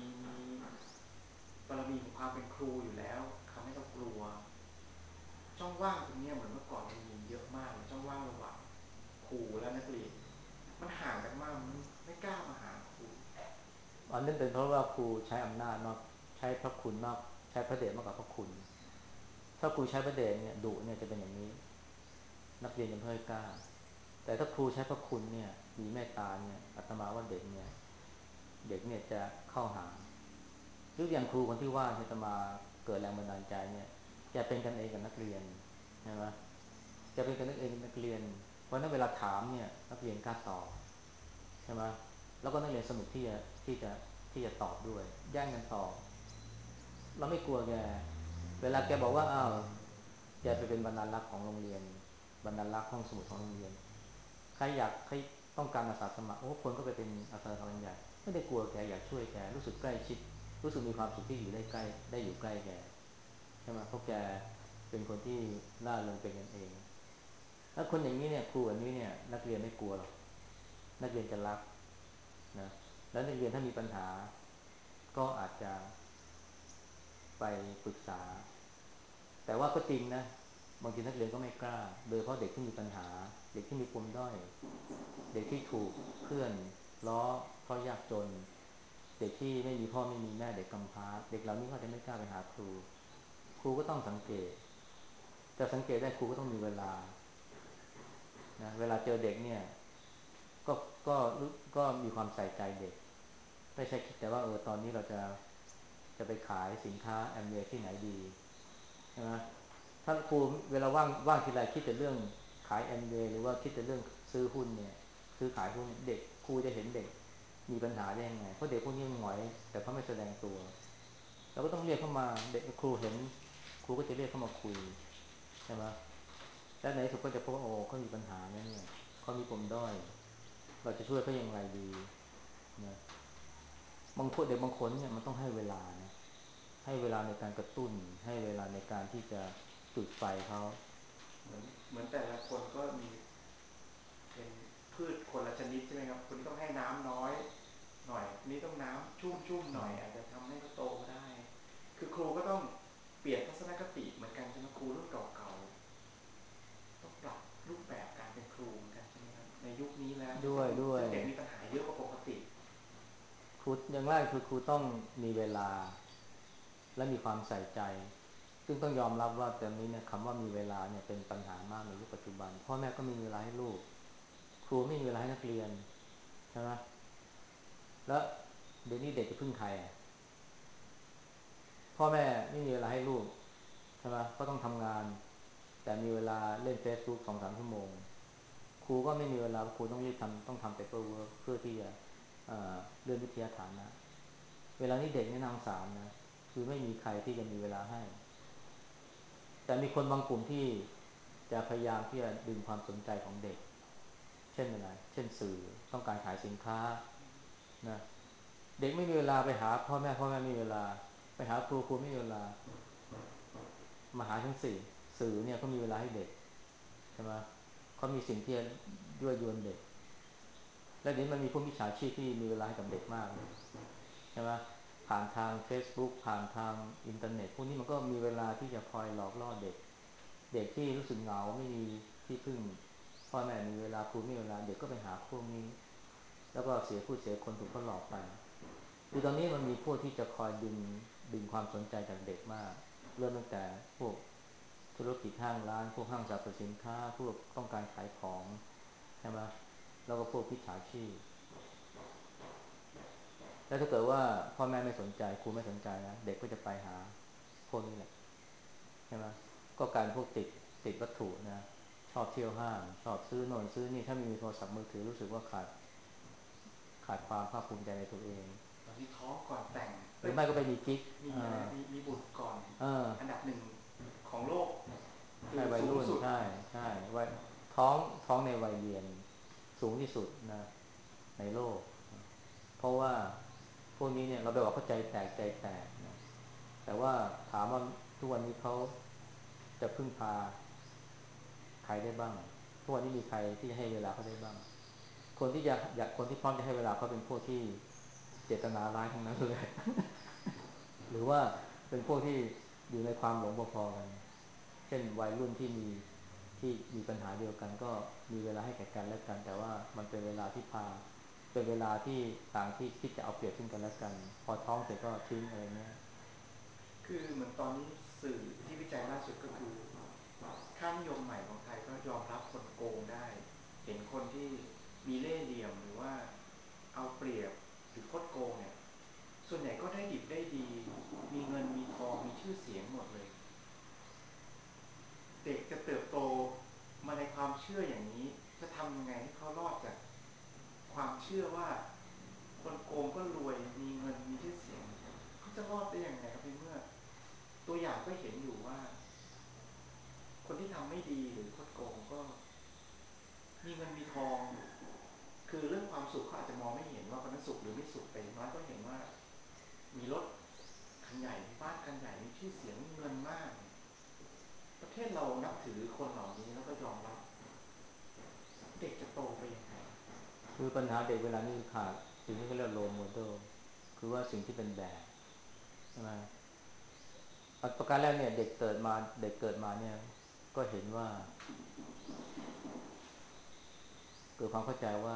ของความเป็นครูอยู่แล้วทำให้เรากลัวช่องว่างตรงนี้เหมือนเมื่อก่อนมันมีเยอะมากเลยช่องว่างระหว่างครูและนักเรียนมันห่างกันมากมันไม่กล้ามาหาครูอันนั้นเป็นเพราะว่าครูใช้อำนาจมากใช้พระคุณมากใช้พระเดชมากกว่าพระคุณถ้าครูใช้พระเดชเนี่ยดุเนี่ยจะเป็นอย่างนี้นักเรียนจะไม่ค่อยกล้าแต่ถ้าครูใช้พระคุณเนี่ยมีเมตตาเนี่ยอาตมาว่าเด็กเนี่ยจะเข้าหายกอย่างครูคนที่ว่าที่อาตมาเกิดแรงบันดาลใจเนี่ยแกเป็นกันเองกับนักเรียนใช่ไหมแกเป็นกันเองกับนักเรียนเพราะนั้นเวลาถามเนี่ยนักเรียนกล้าตอบใช่ไหมแล้วก็นักเรียนสนุกที่จะที่จะตอบด้วยแย่งกันตอบเราไม่กลัวแกเวลาแกบอกว่าอ้าวแกไปเป็นบรรณารักษ์ของโรงเรียนบรรณารักษ์ห้องสมุดของโรงเรียนใครต้องการอาสาสมัครโอ้คนก็ไปเป็นอาสาสมัครใหญ่ไม่ได้กลัวแกอยากช่วยแกรู้สึกใกล้ชิดรู้สึกมีความสุขที่อยู่ได้ใกล้ได้อยู่ใกล้แกใช่ไหมเพราะแกเป็นคนที่น่าเริงเป็นกันเองถ้าคนอย่างนี้เนี่ยครูแบบนี้เนี่ยนักเรียนไม่กลัวหรอกนักเรียนจะรักนะแล้วนักเรียนถ้ามีปัญหาก็อาจจะไปปรึกษาแต่ว่าก็จริงนะบางทีนักเรียนก็ไม่กล้าโดยเฉพาะเด็กที่มีปัญหาเด็กที่มีปมด้อยเด็กที่ถูกเพื่อนล้อเพราะยากจนเด็กที่ไม่มีพ่อไม่มีแม่เด็กกำพร้าเด็กเหล่านี้เขาจะไม่กล้าไปหาครูครูก็ต้องสังเกตจะสังเกตได้ครูก็ต้องมีเวลานะเวลาเจอเด็กเนี่ยก็ก็ก็มีความใส่ใจเด็กไม่ใช่คิดแต่ว่าตอนนี้เราจะไปขายสินค้าแอมเวย์ที่ไหนดีใช่ไหมถ้าครูเวลาว่างทีไรคิดแต่เรื่องขายแอมเวย์หรือว่าคิดแต่เรื่องซื้อหุ้นเนี่ยซื้อขายหุ้นเด็กครูจะเห็นเด็กมีปัญหาได้ยังไงเพราะเด็กพวกนี้มันหงอยแต่เขาไม่แสดงตัวเราก็ต้องเรียกเข้ามาเด็กครูเห็นครูก็จะเรียกเข้ามาคุยใช่ไหมและในที่สุดก็จะพบว่าโอ้เขามีปัญหาเนี่ยเขามีปมด้อยเราจะช่วยเขาอย่างไรดีนะบางคนเด็กบางคนเนี่ยมันต้องให้เวลานะให้เวลาในการกระตุ้นให้เวลาในการที่จะจุดไฟเขาเหมือนแต่ละคนก็มีเป็นพืชคนละชนิดใช่ไหมครับคนนี้ต้องให้น้ำน้อยหน่อยคนนี้ต้องน้ำชุ่มหน่อยอาจจะทำให้เขาโตได้คือครูก็ต้องเปลี่ยนทัศนคติเหมือนกันใช่ไหมครูรุ่นเก่าๆต้องปรับรูปแบบการเป็นครูเหมือนกันใช่ไหมครับในยุคนี้แล้วด้วยซึ่งเด็กมีปัญหาเยอะกว่าปกติครูอย่างแรกคือครูต้องมีเวลาและมีความใส่ใจซึ่งต้องยอมรับว่าตอนนี้เนี่ยคำว่ามีเวลาเนี่ยเป็นปัญหามากในยุคปัจจุบันพ่อแม่ก็ไม่มีเวลาให้ลูกครูไม่มีเวลาให้นักเรียนใช่ไหมแล้วเดี๋ยวนี้เด็กจะพึ่งใครอ่ะพ่อแม่ไม่มีเวลาให้ลูกใช่ไหมก็ต้องทำงานแต่มีเวลาเล่น Facebook 2-3 ชั่วโมงครูก็ไม่มีเวลาครูต้องรีบทำต้องทำ paperwork เพื่อที่จะเลื่อนวิทยาฐานะเวลานี้เด็กนี่น่าสงสารนะคือไม่มีใครที่จะมีเวลาให้แต่มีคนบางกลุ่มที่จะพยายามที่จะดึงความสนใจของเด็กเช่นอะไรเช่นสื่อต้องการขายสินค้านะเด็กไม่มีเวลาไปหาพ่อแม่พ่อแม่ไม่มีเวลาไปหาครูครูไม่มีเวลามาหาทั้งสี่สื่อเนี่ยเขามีเวลาให้เด็กใช่ไหมเขามีสิ่งที่ยั่วยวนเด็กและเดี๋ยวมันมีพวกมิจฉาชีพที่มีเวลาให้กับเด็กมากเลยใช่ไหมผ่านทาง Facebook ผ่านทางอินเทอร์เน็ตพวกนี้มันก็มีเวลาที่จะคอยหลอกล่อเด็กเด็กที่รู้สึกเหงาไม่มีที่พึ่งพ่อแม่มีเวลาครูไม่มีเวลาเด็กก็ไปหาพวกนี้แล้วก็เสียผู้เสียคนถูกเขาหลอกไปคือตอนนี้มันมีพวกที่จะคอยดึงความสนใจจากเด็กมากเริ่มตั้งแต่พวกธุรกิจห้างร้านพวกห้างสรรพสินค้าพวกต้องการขายของใช่ไหมแล้วก็พวกพิชาชีพแล้วถ้าเกิดว่าพ่อแม่ไม่สนใจครูไม่สนใจนะเด็กก็จะไปหาพวกนี้แหละใช่ไหมก็การพวกติดวัตถุนะชอบเที่ยวห้างชอบซื้อโน่นซื้อนี่ถ้าไม่มีโทรศัพท์มือถือรู้สึกว่าขาดความภาคภูมิใจในตัวเองตอนนี้ท้องก่อนแต่งหรือไม่ก็ไปมีกิ๊กมีอะไรมีบุตรก่อนเอออันดับหนึ่งของโลกคือใช่วัยสูงสุดรุ่นใช่ใช่วัยท้องในวัยเรียนสูงที่สุดนะในโลกเพราะว่าพวกนี้เนี่ยเราไปบอกเขาใจแตกนะแต่ว่าถามว่าทุกวันนี้เขาจะพึ่งพาใครได้บ้างทุกวันนี้มีใครที่จะให้เวลาเขาได้บ้างคนที่อยากคนที่พร้อมจะให้เวลาเขาเป็นพวกที่เจตนาร้ายทั้งนั้นเลยหรือว่าเป็นพวกที่อยู่ในความหลงพอๆกัน เช่นวัยรุ่นที่มีปัญหาเดียวกันก็มีเวลาให้แก่กันและกันแต่ว่ามันเป็นเวลาที่เป็นเวลาที่ต่างที่คิดจะเอาเปรียบซึ่งกันและกันพอท้องเสร็จก็ทิ้งอะไรเงี้ยคือเหมือนตอนนี้สื่อที่วิจัยล่าสุดก็คือค่านิยมใหม่ของไทยก็ยอมรับคนโกงได้เห็นคนที่มีเล่ห์เหลี่ยมหรือว่าเอาเปรียบหรือคดโกงเนี่ยส่วนใหญ่ก็ได้ดิบได้ดีมีเงินมีทองมีชื่อเสียงหมดเลยเด็กจะเติบโตมาในความเชื่ออย่างนี้จะทำยังไงให้เขารอดจากความเชื่อว่าคนโกงก็รวยมีเงินมีชื่อเสียงเขาจะรอดได้ยังไงครับในเมื่อตัวอย่างก็เห็นอยู่ว่าคนที่ทำไม่ดีหรือคดโกงก็มีเงินมีทองคือเรื่องความสุขเขาอาจจะมองไม่เห็นว่าคนนั้นสุขหรือไม่สุขแต่อย่างน้อยก็เห็นว่ามีรถคันใหญ่มีบ้านคันใหญ่มีชื่อเสียงมีเงินมากประเทศเรานับถือคนเหล่านี้แล้วก็ยอมรับเด็กจะโตไปยังไงคือปัญหาเด็กเวลานี้คือขาดสิ่งที่เขาเรียกโรลโมเดลคือว่าสิ่งที่เป็นแบบใช่ไหมประการแรกเนี่ยเด็กเกิดมาเนี่ยก็เห็นว่าเกิดความเข้าใจว่า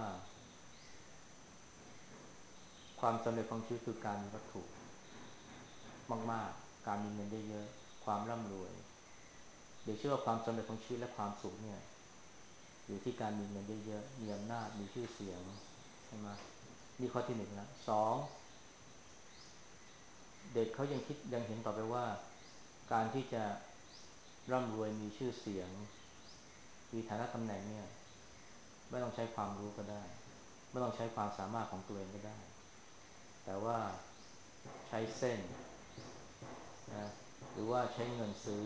ความสำเร็จของชีวิตคือการมีวัตถุมากๆการมีเงินเยอะๆความร่ำรวยเด็กเชื่อว่าความสำเร็จของชีวิตและความสุขเนี่ย อยู่ที่การมีเงินเยอะๆมีอำนาจมีชื่อเสียงใช่ไหมนี่ข้อที่หนึ่งแล้วสองเด็กเขายังเห็นต่อไปว่าการที่จะร่ำรวยมีชื่อเสียงมีฐานะตำแหน่งเนี่ยไม่ต้องใช้ความรู้ก็ได้ไม่ต้องใช้ความสามารถของตัวเองก็ได้แต่ว่าใช้เส้นนะหรือว่าใช้เงินซื้อ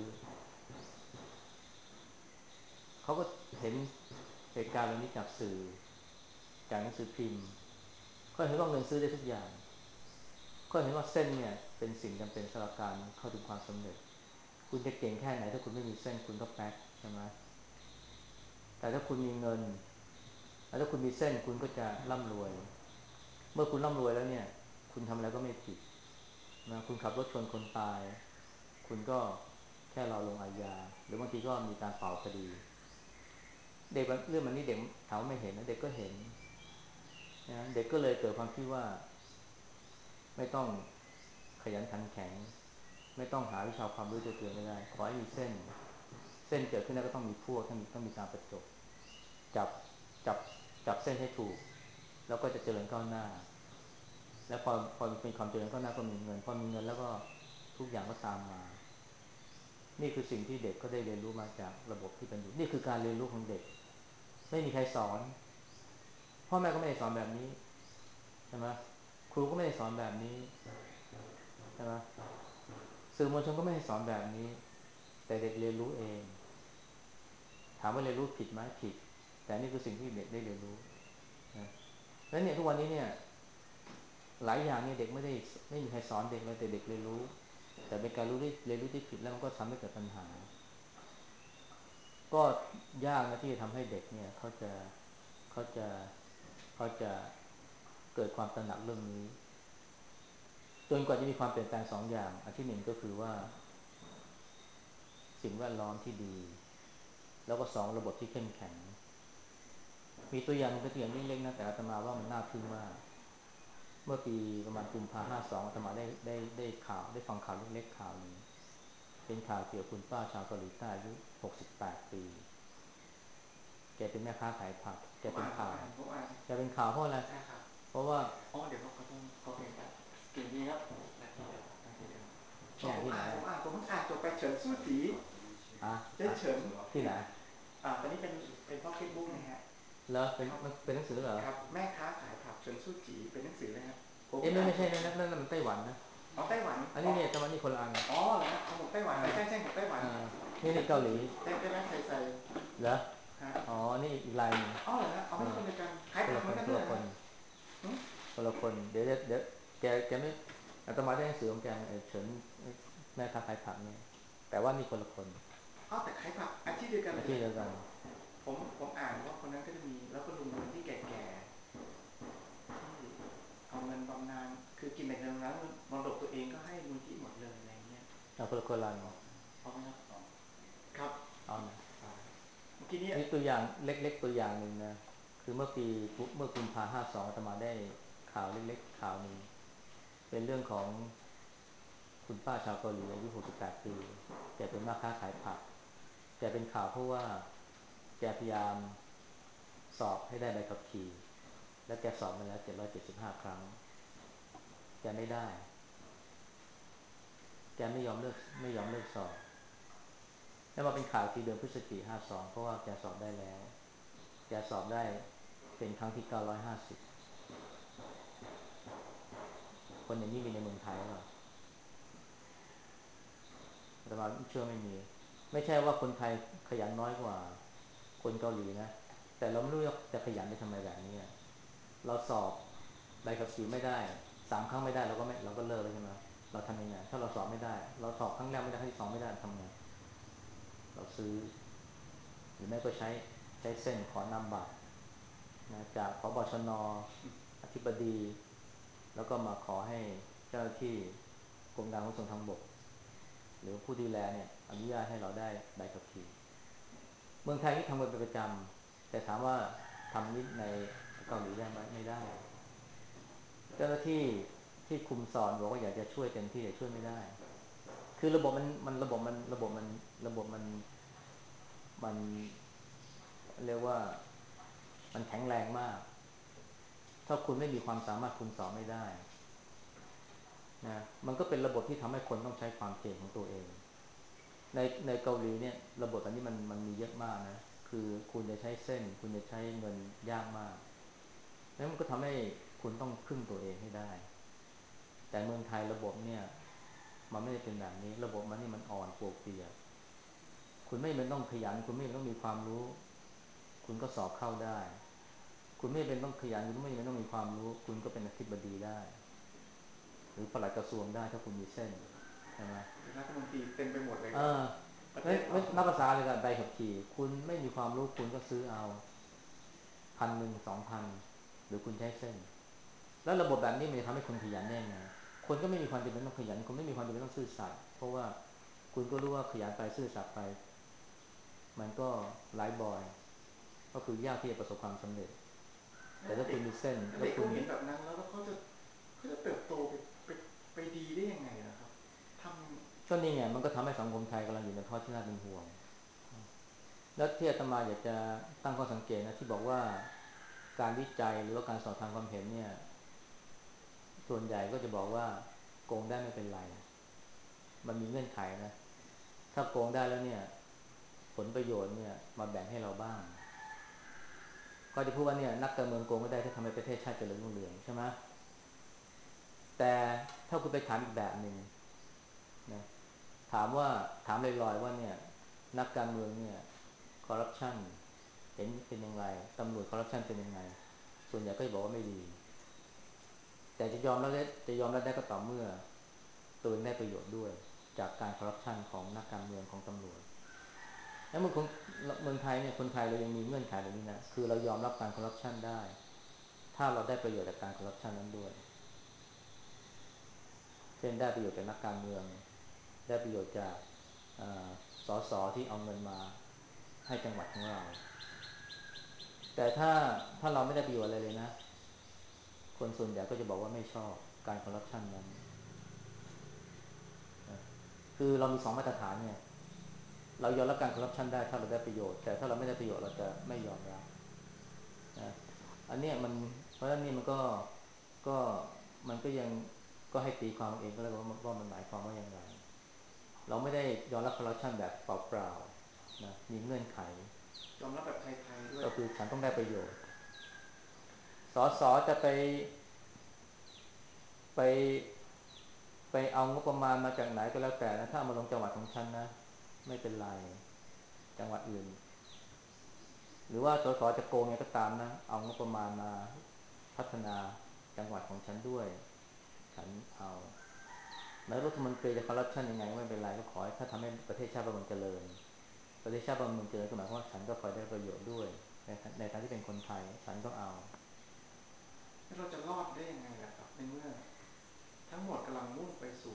เขาก็เห็นเหตุการณ์เหล่านี้จากสื่อจากหนังสือพิมพ์ก็เห็นว่าเงินซื้อได้ทุกอย่าง ก็เห็นว่าเส้นเนี่ยเป็นสิ่งจำเป็นสำหรับการเข้าถึงความสำเร็จคุณจะเก่งแค่ไหนถ้าคุณไม่มีเส้นคุณก็แป๊กใช่ไหมแต่ถ้าคุณมีเงินแล้วถ้าคุณมีเส้นคุณก็จะร่ำรวยเมื่อคุณร่ำรวยแล้วเนี่ยคุณทำอะไรก็ไม่ผิดนะคุณขับรถชนคนตายคุณก็แค่รอลงอาญาหรือบางทีก็มีการเป่าคดีเด็กเรื่องมันนี้เด็กถามว่าไม่เห็นนะเด็กก็เห็นนะเด็กก็เลยเกิดความคิดว่าไม่ต้องขยันขันแข็ง ไม่ต้องหาวิชาความรู้ตัวเองก็ได้ขอให้มีเส้นเกิดขึ้นแล้วก็ต้องมีพวกต้องมีการประจบจับจับจับเส้นให้ถูกแล้วก็จะเจริญก้าวหน้าแล้วพอเป็นความเจริญก้าวหน้าก็มีเงินพอมีเงินแล้วก็ทุกอย่างก็ตามมานี่คือสิ่งที่เด็กก็ได้เรียนรู้มาจากระบบที่เป็นอยู่นี่คือการเรียนรู้ของเด็กไม่มีใครสอนพ่อแม่ก็ไม่ได้สอนแบบนี้ใช่ไหมครูก็ไม่ได้สอนแบบนี้ใช่ไหมสื่อมวลชนก็ไม่ได้สอนแบบนี้แต่เด็กเรียนรู้เอง ถามว่าเรียนรู้ผิดไหมผิดแต่นี่คือสิ่งที่เด็กได้เรียนรู้นะแล้วเนี่ยทุกวันนี้เนี่ยหลายอย่างเนี่ยเด็กไม่มีใครสอนเด็กเลยแต่เด็กเรียนรู้แต่เป็นการเรียนรู้ที่ผิดแล้วมันก็ทำให้เกิดปัญหาก็ยากนะที่จะทำให้เด็กเนี่ยเขาจะเขาจะเกิดความตระหนักเรื่องนี้จนกว่าจะมีความเปลี่ยนแปลงสองอย่างอันที่หนึ่งก็คือว่าสิ่งแวดล้อมที่ดีแล้วก็สองระบบที่เข้มแข็งมีตัวอย่างเป็นตัวอย่างเล็กๆนะแต่อาตมาว่ามันน่าทึ่งมากเมื่อปีประมาณกุมภา52อาตมาได้ข่าวได้ฟังข่าวเล็กๆข่าวหนึ่งเป็นข่าวเกี่ยวกับคุณป้าชาวเกาหลีใต้อายุ68 ปีแกเป็นแม่ค้าขายผักแกผมเป็นข่าวผมอ่านแกเป็นข่าวเพราะอะไรใช่ครับเพราะว่าอ๋อเดี๋ยวเขาต้องเขาเป็นแบบเก่งดีครับนาทีเดียวนาทีเดียวอ๋อเนี่ยที่ไหนผมเพิ่งอ่านจบไปเฉินสู้จีอ่ะเจ๊เฉินที่ไหนตอนนี้เป็นพ็อกเก็ตบุ๊กนะฮะแล้วเป็นครับมันเป็นหนังสือเหรอครับแม่ค้าขายผักเฉินสู้จีเป็นหนังสือเลยครับผมเอ๊ะเพิ่งอ่านไม่ใช่จบไปนั่นมันไต้หวันนะอ๋อไต้หวันอันนี้อ๋อเนี่ยแต่มันนี่คนละอันอ๋อเหรอฮะของผมไต้หวันอ่าใช่ของไต้หวันอ่านี่เฉินี่เกาหลีนสู้จีได้ไหมใส่เหรอฮะอ๋อนี่อีกลายหนึ่งอ๋อเหรอฮะเอาเออไม่ใช่คนเดียวกันขายคนละผักเหมือนกันคนคนละคนด้วยเหรอฮะคนละคนเดี๋ยวแกไม่อาตมาได้หนังสือของแกไอ้เฉินแม่ค้าขายผักเนี่ยแต่ว่านี่คนละคนอ๋อแต่ขายผักอาชีพเดียวกันอาเลยเหรอครับชีพเดียวกันผมอ่านว่าคนนั้นก็จะมีแล้วก็ลุงคนที่แก่ๆที่เอาเงินบำนาญคือกินแต่เงินบำนาญแล้วมรดกตัวเองก็ให้มูลที่หมดเลยอะไรเงี้ยเอาคนละคนละเอาไหมครับครับเอานะเมื่อกี้นี้นี่ตัวอย่างเล็กๆตัวอย่างหนึ่งนะคือเมื่อกุมภา52อาตมาได้ข่าวเล็กๆข่าวหนึ่งเป็นเรื่องของคุณป้าชาวเกาหลีอายุ68ปีแกเป็นแม่ค้าขายผักแกเป็นข่าวเพราะว่าแกพยายามสอบให้ได้ใบขับขี่และแกสอบมาแล้ว775ครั้งแกไม่ได้แกไม่ยอมเลิกสอบแล้วมาเป็นข่าวทีเดือนพฤศจิกายน52เพราะว่าแกสอบได้แล้วแกสอบได้เป็นครั้งที่950คนอย่างนี้มีในเมืองไทยหรอ แต่มาเชื่อไม่มีไม่ใช่ว่าคนไทยขยันน้อยกว่าคนเกาหลีนะแต่เราไม่รู้จะขยันไปทำไมแบบนี้เราสอบใบขับขี่ไม่ได้3 ครั้งไม่ได้เราก็เลิกแล้วใช่ไหมเราทำยังไงถ้าเราสอบไม่ได้เราสอบครั้งแรกไม่ได้ครั้งที่ 2ไม่ได้ทำไงเราซื้อหรือไม่ก็ใช้เส้นขอนามบัตรนะจากพบชนอธิบดีแล้วก็มาขอให้เจ้าหน้าที่กรมการขนส่งทางบกหรือผู้ดูแลเนี่ยอนุญาตให้เราได้ใบขับขี่เมืองไทยนี่ทำกันเป็นประจำแต่ถามว่าทำนี้ในเกาหลีได้ไหมไม่ได้เจ้าหน้าที่ที่คุมสอนบอกว่าอยากจะช่วยเต็มที่แต่ช่วยไม่ได้คือระบบมันเรียกว่ามันแข็งแรงมากถ้าคุณไม่มีความสามารถคุณสอนไม่ได้นะมันก็เป็นระบบที่ทำให้คนต้องใช้ความเก่งของตัวเองในเกาหลีเนี่ยระบบอันนี้มันมีเยอะมากนะคือคุณจะใช้เส้นคุณจะใช้เงินยากมากแล้วมันก็ทำให้คุณต้องพึ่งตัวเองให้ได้แต่เมืองไทยระบบเนี่ยมันไม่ได้เป็นแบบนี้ระบบมันนี่มันอ่อนปวกเปียกคุณไม่เป็นต้องขยันคุณไม่เป็นต้องมีความรู้คุณก็สอบเข้าได้คุณไม่เป็นต้องขยันคุณไม่เป็นต้องมีความรู้คุณก็เป็นอธิบดีได้หรือปลัดกระทรวงได้ถ้าคุณมีเส้นใช่ไหมเป็นรัฐมนตรีเต็มไปหมดเลยเอครับอไม่ประเทศเรานับภาษาเลยกับใบขับขี่คุณไม่มีความรู้คุณก็ซื้อเอา1,000 2,000หรือคุณใช้เส้นแล้วระบบแบบนี้มันจะทำให้คนขยันได้ไงคนก็ไม่มีความจำเป็นต้องขยันคนไม่มีความจำเป็นต้องซื่อสัตย์เพราะว่าคุณก็รู้ว่าขยันไปซื่อสัตย์ไปมันก็ไร้บอยก็คือยากที่จะประสบความสำเร็จแต่ถ้าเด็กคุณมีเส้นแล้วคุณเด็กเขาเห็นแบบนั้นแล้วเขาจะเติบโตไปไปดีได้ยังไงนะครับทก็นี่ไงมันก็ทำให้สังคมไทยกำลังอยู่ในภาวะที่น่าเป็นห่วงแล้วที่อาตมาอยากจะตั้งข้อสังเกตนะที่บอกว่าการวิจัยหรือว่าการสอบทางความเห็นเนี่ยส่วนใหญ่ก็จะบอกว่าโกงได้ไม่เป็นไรมันมีเงื่อนไขนะถ้าโกงได้แล้วเนี่ยผลประโยชน์เนี่ยมาแบ่งให้เราบ้างก็จะพูดว่าเนี่ยนักการเมืองโกงก็ได้ถ้าทำให้ประเทศชาติเจริญรุ่งเรืองใช่ไหมแต่ถ้าคุณไปถามอีกแบบหนึ่งนะถามว่าถามลอยๆว่าเนี่ยนักการเมืองเนี่ยคอร์รัปชันเห็นเป็นยังไงตำรวจคอร์รัปชันเป็นยังไงส่วนใหญ่ก็จะบอกว่าไม่ดีแต่จะยอมรับได้ก็ต่อเมื่อตัวเองได้ประโยชน์ด้วยจากการคอร์รัปชันของนักการเมืองของตำรวจแล้วเมืองไทยเนี่ยคนไทยเรายังมีเงื่อนไขแบบนี้นะคือเรายอมรับการคอร์รัปชันได้ถ้าเราได้ประโยชน์จากการคอร์รัปชันนั้นด้วยเช่นได้ประโยชน์จากนักการเมืองได้ประโยชน์จากสสที่เอาเงินมาให้จังหวัดของเราแต่ถ้าเราไม่ได้ประโยชน์อะไรเลยนะคนส่วนใหญ่ก็จะบอกว่าไม่ชอบการคอร์รัปชันนั้นนะคือเรามีสองมาตรฐานเนี่ยเรายอมรับการคอร์รัปชันได้ถ้าเราได้ประโยชน์แต่ถ้าเราไม่ได้ประโยชน์เราจะไม่ยอมรับนะอันเนี้ยมันเพราะฉะนั้นนี่ก็มันก็ยังก็ให้ตีความเองก็แล้วว่ามันหมายความว่าอย่างไรเราไม่ได้ยอมรับคอร์รัปชันแบบเปล่าๆนะมีเงื่อนไขยอมรับแบบไทยๆด้วยก็คือฉันต้องได้ประโยชน์สสจะไปไปเอางบประมาณมาจากไหนก็แล้วแต่นะถ้ามาลงจังหวัดของฉันนะไม่เป็นไรจังหวัดอื่นหรือว่าสสจะโกงไงก็ตามนะเอางบประมาณมาพัฒนาจังหวัดของฉันด้วยฉันเอาแม้รัฐมนตรีจะคอร์รัปชันยังไงก็ไม่เป็นไรก็ขอให้ถ้าทำให้ประเทศชาติบ้านเมืองเจริญประเทศชาติบ้านเมืองเจริญก็หมายความว่าฉันก็คอยได้ประโยชน์ด้วยในฐานะที่เป็นคนไทยฉันก็เอาแล้วเราจะรอดได้ยังไงล่ะครับในเมื่อทั้งหมดกำลังมุ่งไปสู่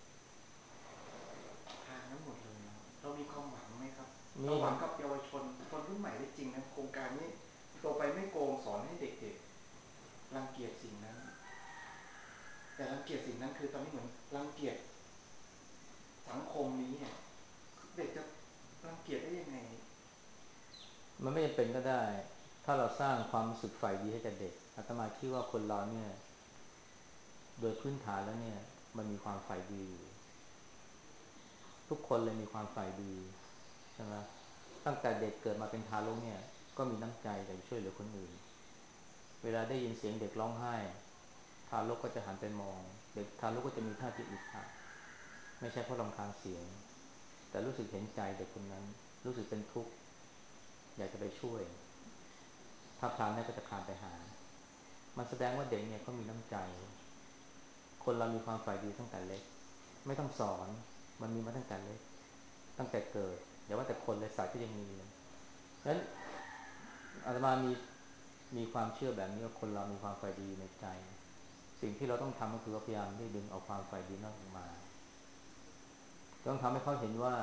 ทางนั้นหมดเลยเรามีความหวังไหมครับเรามีผมหวังกับเยาวชนคนรุ่นใหม่ได้จริงนะโครงการนี้โตไปไม่โกงสอนให้เด็กๆรังเกียจสิ่งนั้นแต่รังเกียจสิ่งนั้นคือตอนนี้เหมือนรังเกียจสังคมนี้เด็กจะรังเกียจได้ยังไงมันไม่จำเป็นก็ได้ถ้าเราสร้างความรู้สึกใฝ่ดีให้กับเด็กอาตมาคิดว่าคนเราเนี่ยโดยพื้นฐานแล้วเนี่ยมันมีความใฝ่ดีอยู่ ทุกคนเลยมีความใฝ่ดีใช่ไหมตั้งแต่เด็กเกิดมาเป็นทารกเนี่ยก็มีน้ำใจอยากจะช่วยเหลือคนอื่นเวลาได้ยินเสียงเด็กร้องไห้ทารกก็จะหันไปมองเด็กทารกก็จะมีท่าทีอึดอัดไม่ใช่เพราะรำคาญเสียงแต่รู้สึกเห็นใจเด็กคนนั้นรู้สึกเป็นทุกข์อยากจะไปช่วยถ้าพลานได้ก็จะพลานไปหามันแสดงว่าเด็กเนี่ยเขามีน้ำใจคนเรามีความใฝ่ดีตั้งแต่เล็กไม่ต้องสอนมันมีมาตั้งแต่เล็กตั้งแต่เกิดอย่าว่าแต่คนเลยสัตว์ก็ยังมีเลยฉะนั้นอาตมามีความเชื่อแบบนี้ว่าคนเรามีความใฝ่ดีในใจสิ่งที่เราต้องทำก็คือพยายามที่ดึงเอาความใฝ่ดีนั้นออกมาต้องทำให้เขาเห็นว่า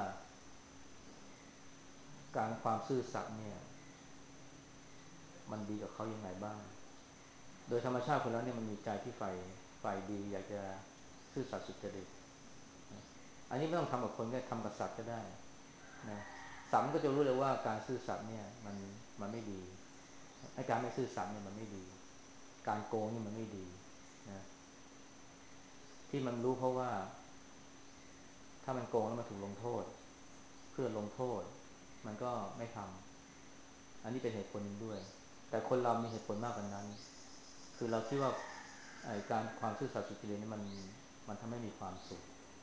การความซื่อสัตย์เนี่ยมันดีกับเขายังไงบ้างโดยธรรมชาติคนแล้วเนี่ยมันมีใจที่ใฝ่ดีอยากจะซื่อสัตย์สุจริตอันนี้ไม่ต้องทำกับคนก็ทำกับสัตว์ก็ได้นะสัตว์มันก็จะรู้เลยว่าการซื่อสัตย์เนี่ยมันไม่ดีไอ้การไม่ซื่อสัตย์เนี่ยมันไม่ดีการโกงนี่มันไม่ดีนะที่มันรู้เพราะว่าถ้ามันโกงแล้วมันถูกลงโทษเพื่อลงโทษมันก็ไม่ทำอันนี้เป็นเหตุผลหนึ่งด้วยแต่คนเรามีเหตุผลมากกว่านั้นคือเราคิดว่าไอ้การความซื่อสัตย์สุจริตนี่มันทำให้มีความสุข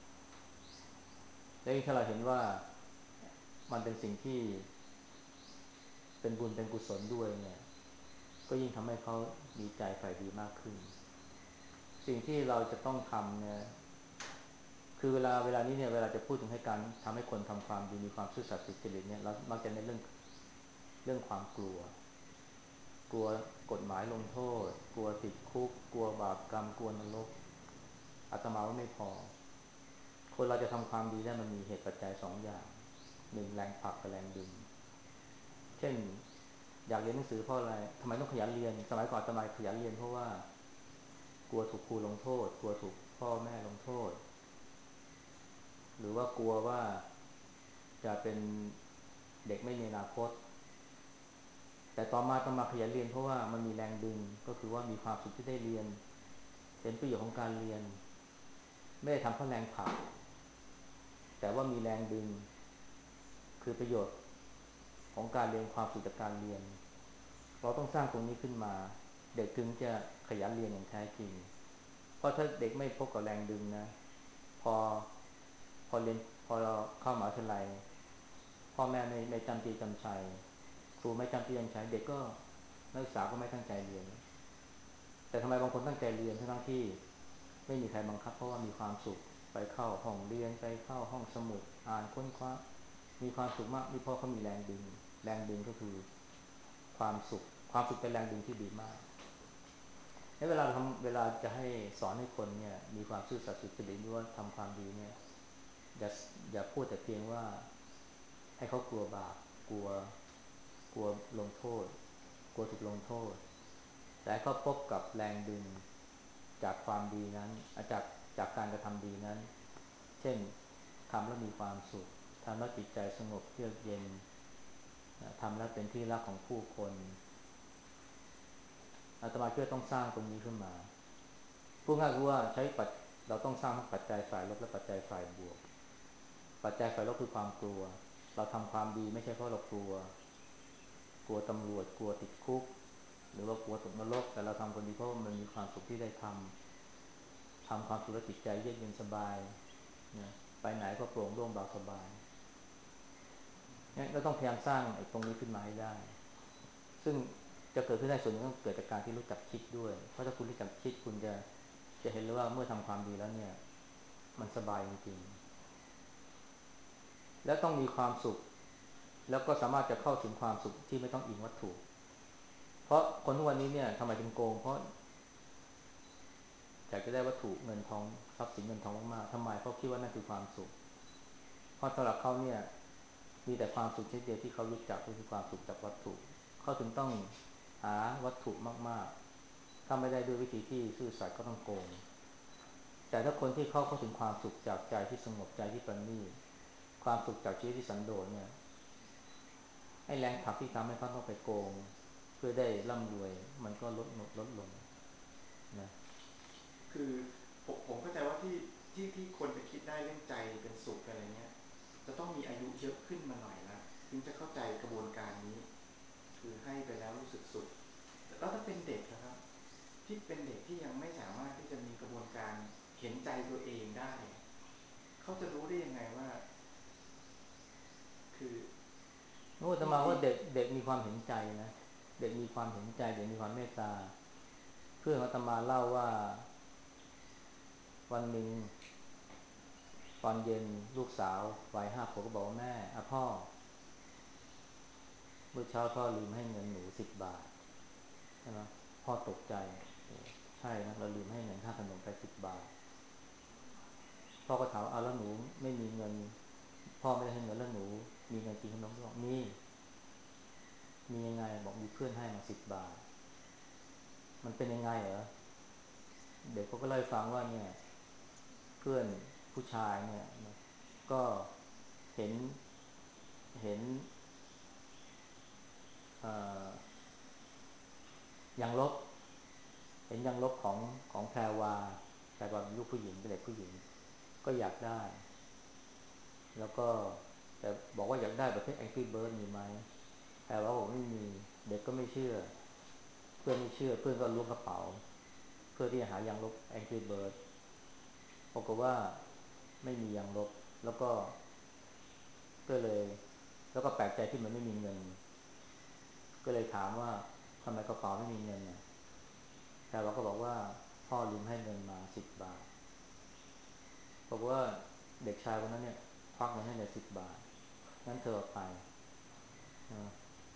และยิ่งถ้าเราเห็นว่ามันเป็นสิ่งที่เป็นบุญเป็นกุศลด้วยเนี่ยก็ยิ่งทำให้เขามีใจใฝ่ดีมากขึ้นสิ่งที่เราจะต้องทำเนี่ยคือเวลานี้เนี่ยเวลาจะพูดถึงให้การทำให้คนทำความดีมีความซื่อสัตย์สุจริตเนี่ยเรามักจะในเรื่องความกลัวกฎหมายลงโทษกลัวติดคุกกลัวบาปกรรมกลัวนรกอาตมาว่าไม่พอคนเราจะทำความดีได้มันมีเหตุปัจจัยสองอย่างหนึ่งแรงผลักกับแรงดึงเช่นอยากเรียนหนังสือเพราะอะไรทำไมต้องขยันเรียนสมัยก่อนอาตมาขยันเรียนเพราะว่ากลัวถูกครูลงโทษกลัวถูกพ่อแม่ลงโทษหรือว่ากลัวว่าจะเป็นเด็กไม่มีอนาคตแต่ต่อมาต้องมาขยันเรียนเพราะว่ามันมีแรงดึงก็คือว่ามีความสุขที่ได้เรียนเห็นประโยชน์ของการเรียนไม่ได้ทำเพราะแรงผลักแต่ว่ามีแรงดึงคือประโยชน์ของการเรียนความสุขจากการเรียนเราต้องสร้างตรงนี้ขึ้นมาเด็กถึงจะขยันเรียนอย่างแท้จริงเพราะถ้าเด็กไม่พบกับแรงดึงนะพอพอเรียนพอเราเข้ามหาวิทยาลัยพ่อแม่ไม่จำปีจำชัยครูไม่จำปีจำชัยเด็กก็นักศึกษาก็ไม่ตั้งใจเรียนแต่ทำไมบางคนตั้งใจเรียนทั้งที่ไม่มีใครบังคับเพราะว่ามีความสุขไปเข้าห้องเรียนไปเข้าห้องสมุดอ่านค้นคว้ามีความสุขมากนี่เพราะเขามีแรงดึงแรงดึงก็คือความสุขความสุขเป็นแรงดึงที่ดีมากเวลาจะให้สอนให้คนเนี่ยมีความซื่อสัตย์สุจริตหรือว่าทำความดีเนี่ยอย่าอย่าพูดแต่เพียงว่าให้เขากลัวบาปกลัวลงโทษกลัวถูกลงโทษแต่ก็พบกับแรงดึงจากความดีนั้นจากการกระทำดีนั้นเช่นทำแล้วมีความสุขทำแล้วจิตใจสงบเยือกเย็นทำแล้วเป็นที่รักของผู้คนอาตมาเชื่อต้องสร้างตรงนี้ขึ้นมาพูดง่ายคือว่าเราต้องสร้างทั้งปัจจัยฝ่ายลบและปัจจัยฝ่ายบวกปัจจัยฝ่ายลบคือความกลัวเราทำความดีไม่ใช่เพราะเรากลัวตำรวจกลัวติดคุกหรือว่ากลัวตกนรกแต่เราทำคนดีเพราะมันมีความสุขที่ได้ทำความสุขและจิตใจเยือกเย็นสบายนะไปไหนก็โปร่งโล่งเบาสบายเนี่ยเราต้องพยายามสร้างไอ้ตรงนี้ขึ้นมาให้ได้ซึ่งจะเกิดขึ้นได้ส่วนหนึ่งต้องเกิดจากการที่รู้จักคิดด้วยเพราะถ้าคุณรู้จักคิดคุณจะเห็นเลยว่าเมื่อทำความดีแล้วเนี่ยมันสบายจริงๆแล้วต้องมีความสุขแล้วก็สามารถจะเข้าถึงความสุขที่ไม่ต้องอิงวัตถุเพราะคนทุกวันนี้เนี่ยทำไมถึงโกงเพราะอยากจะได้วัตถุเงินทองทรัพย์สินเงินทองมากๆทำไมเพราะคิดว่านั่นคือความสุขเพราะสำหรับเขาเนี่ยมีแต่ความสุขชนิดเดียวที่เขารู้จักก็คือความสุขจากวัตถุเขาถึงต้องหาวัตถุมากๆถ้าไม่ได้ด้วยวิธีที่ซื่อสัตย์ก็ต้องโกงแต่ถ้าคนที่เข้าถึงความสุขจากใจที่สงบใจที่ประณีตความสุขจากชีวิตที่สันโดษเนี่ยไอ้แรงผลักที่ทำให้เขาต้องไปโกงเพื่อได้ร่ำรวยมันก็ลดลงนะคือผมเข้าใจว่าที่คนจะคิดได้เรื่องใจเป็นสุขอะไรเงี้ยจะต้องมีอายุเยอะขึ้นมาหน่อยละถึงจะเข้าใจกระบวนการนี้คือให้ไปแล้วรู้สึกสุขแล้วถ้าเป็นเด็กนะครับที่เป็นเด็กที่ยังไม่สามารถที่จะมีกระบวนการเห็นใจตัวเองได้เขาจะรู้ได้ยังไงว่าคือโอ้แต่ที่ดีมาว่าเด็กมีความเห็นใจนะเด็กมีความเห็นใจเด็กมีความเมตตาเพื่อนอาตมาเล่าว่าวันหนึ่งตอนเย็นลูกสาววัย5 ขวบก็บอกว่าแม่พ่อเมื่อเช้าพ่อลืมให้เงินหนู10 บาทใช่ไหมพ่อตกใจโอ้ใช่นะเราลืมให้เงินค่าขนมไป10 บาทพ่อก็ถามว่าเอาแล้วหนูไม่มีเงินพ่อไม่ได้ให้เงินแล้วหนูมีเงินกินขนมบอกมียังไงบอกมีเพื่อนให้มา10 บาทมันเป็นยังไงเหรอเด็กเขาก็เล่าให้ฟังว่าเนี่ยเพื่อนผู้ชายเนี่ยก็เห็นเห็นเอ่อยางลบเห็นยางลบของแพรวาแต่ว่าลูกผู้หญิงเป็นเด็กผู้หญิงก็อยากได้แล้วก็แต่บอกว่าอยากได้ประเภท Angry Bird มีไหมแพรวาบอกไม่มีเด็กก็ไม่เชื่อเพื่อนไม่เชื่อเพื่อนก็ล้วงกระเป๋าเพื่อที่จะหายางลบ Angry Bird ปรากฏว่าไม่มียางลบแล้วก็เลยแล้วก็แปลกใจที่มันไม่มีเงินก็เลยถามว่าทำไมกระเป๋าไม่มีเงินน่ะแพรวาก็บอกว่าพ่อลืมให้เงินมา10 บาทบอกว่าเด็กชายคนนั้นเนี่ยควักเงินให้เลย10 บาทงั้นเธอเอาไปนะ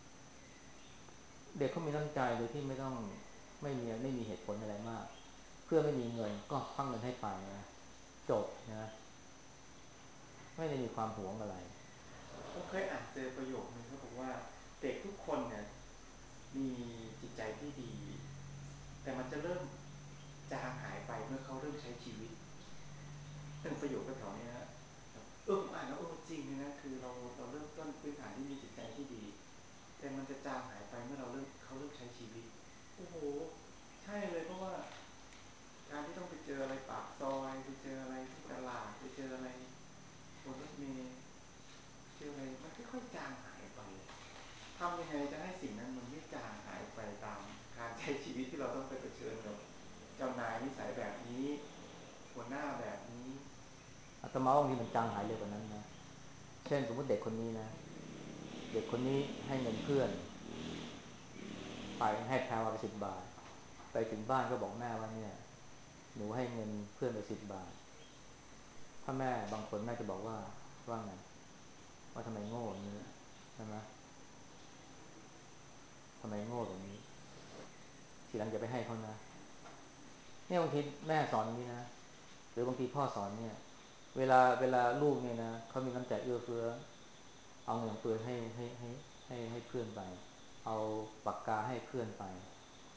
เด็กเขามีน้ำใจโดยที่ไม่มีเหตุผลอะไรมากเพื่อไม่มีเงินก็ควักเงินให้ไปนะจบนะไม่ได้มีความหวงอะไรผมเคยอ่านเจอประโยคนึงเขาบอกว่าเด็กทุกคนเนี่ยมีจิตใจที่ดีแต่มันจะเริ่มจางหายไปเมื่อเขาเริ่มใช้ชีวิต เป็นประโยคแถวๆนี้นะผมอ่านแล้วจริงเลยนะคือเราเริ่มต้นพื้นฐานที่มีจิตใจที่ดีแต่มันจะจางหายไปเมื่อเขาเริ่มใช้ชีวิตโอ้โหใช่เลยเพราะว่าการที่ต้องไปเจออะไรปากซอยไปเจออะไรที่ตลาดไปเจออะไรบนรถเมล์เจออะไรมันค่อยๆจางหายไปทำยังไงจะให้สิ่งนั้นมันไม่จางหายไปตามการใช้ชีวิตที่เราต้องไปเผชิญกับเจ้านายนิสัยแบบนี้หัวหน้าแบบนี้อาตมาว่าบางทีมันจางหายเร็วกว่านั้นนะเช่นสมมติเด็กคนนี้นะเด็กคนนี้ให้เงินเพื่อนไปให้แพรวาไป10 บาทไปถึงบ้านก็บอกแม่ว่าเนี่ยหนูให้เงินเพื่อนไป10 บาทถ้าแม่บางคนแม่จะบอกว่าไงว่าทำไมโง่อย่างนี้ใช่ไหมทำไมโง่แบบนี้ทีหลังจะไปให้เขานะเนี่ยบางทีแม่สอนอย่างนี้นะหรือบางทีพ่อสอนเนี่ยเวลาลูกเนี่ยนะเขามีน้ำใจเอื้อเฟื้อเอาเงินเพื่อนให้เพื่อนไปเอาปากกาให้เพื่อนไป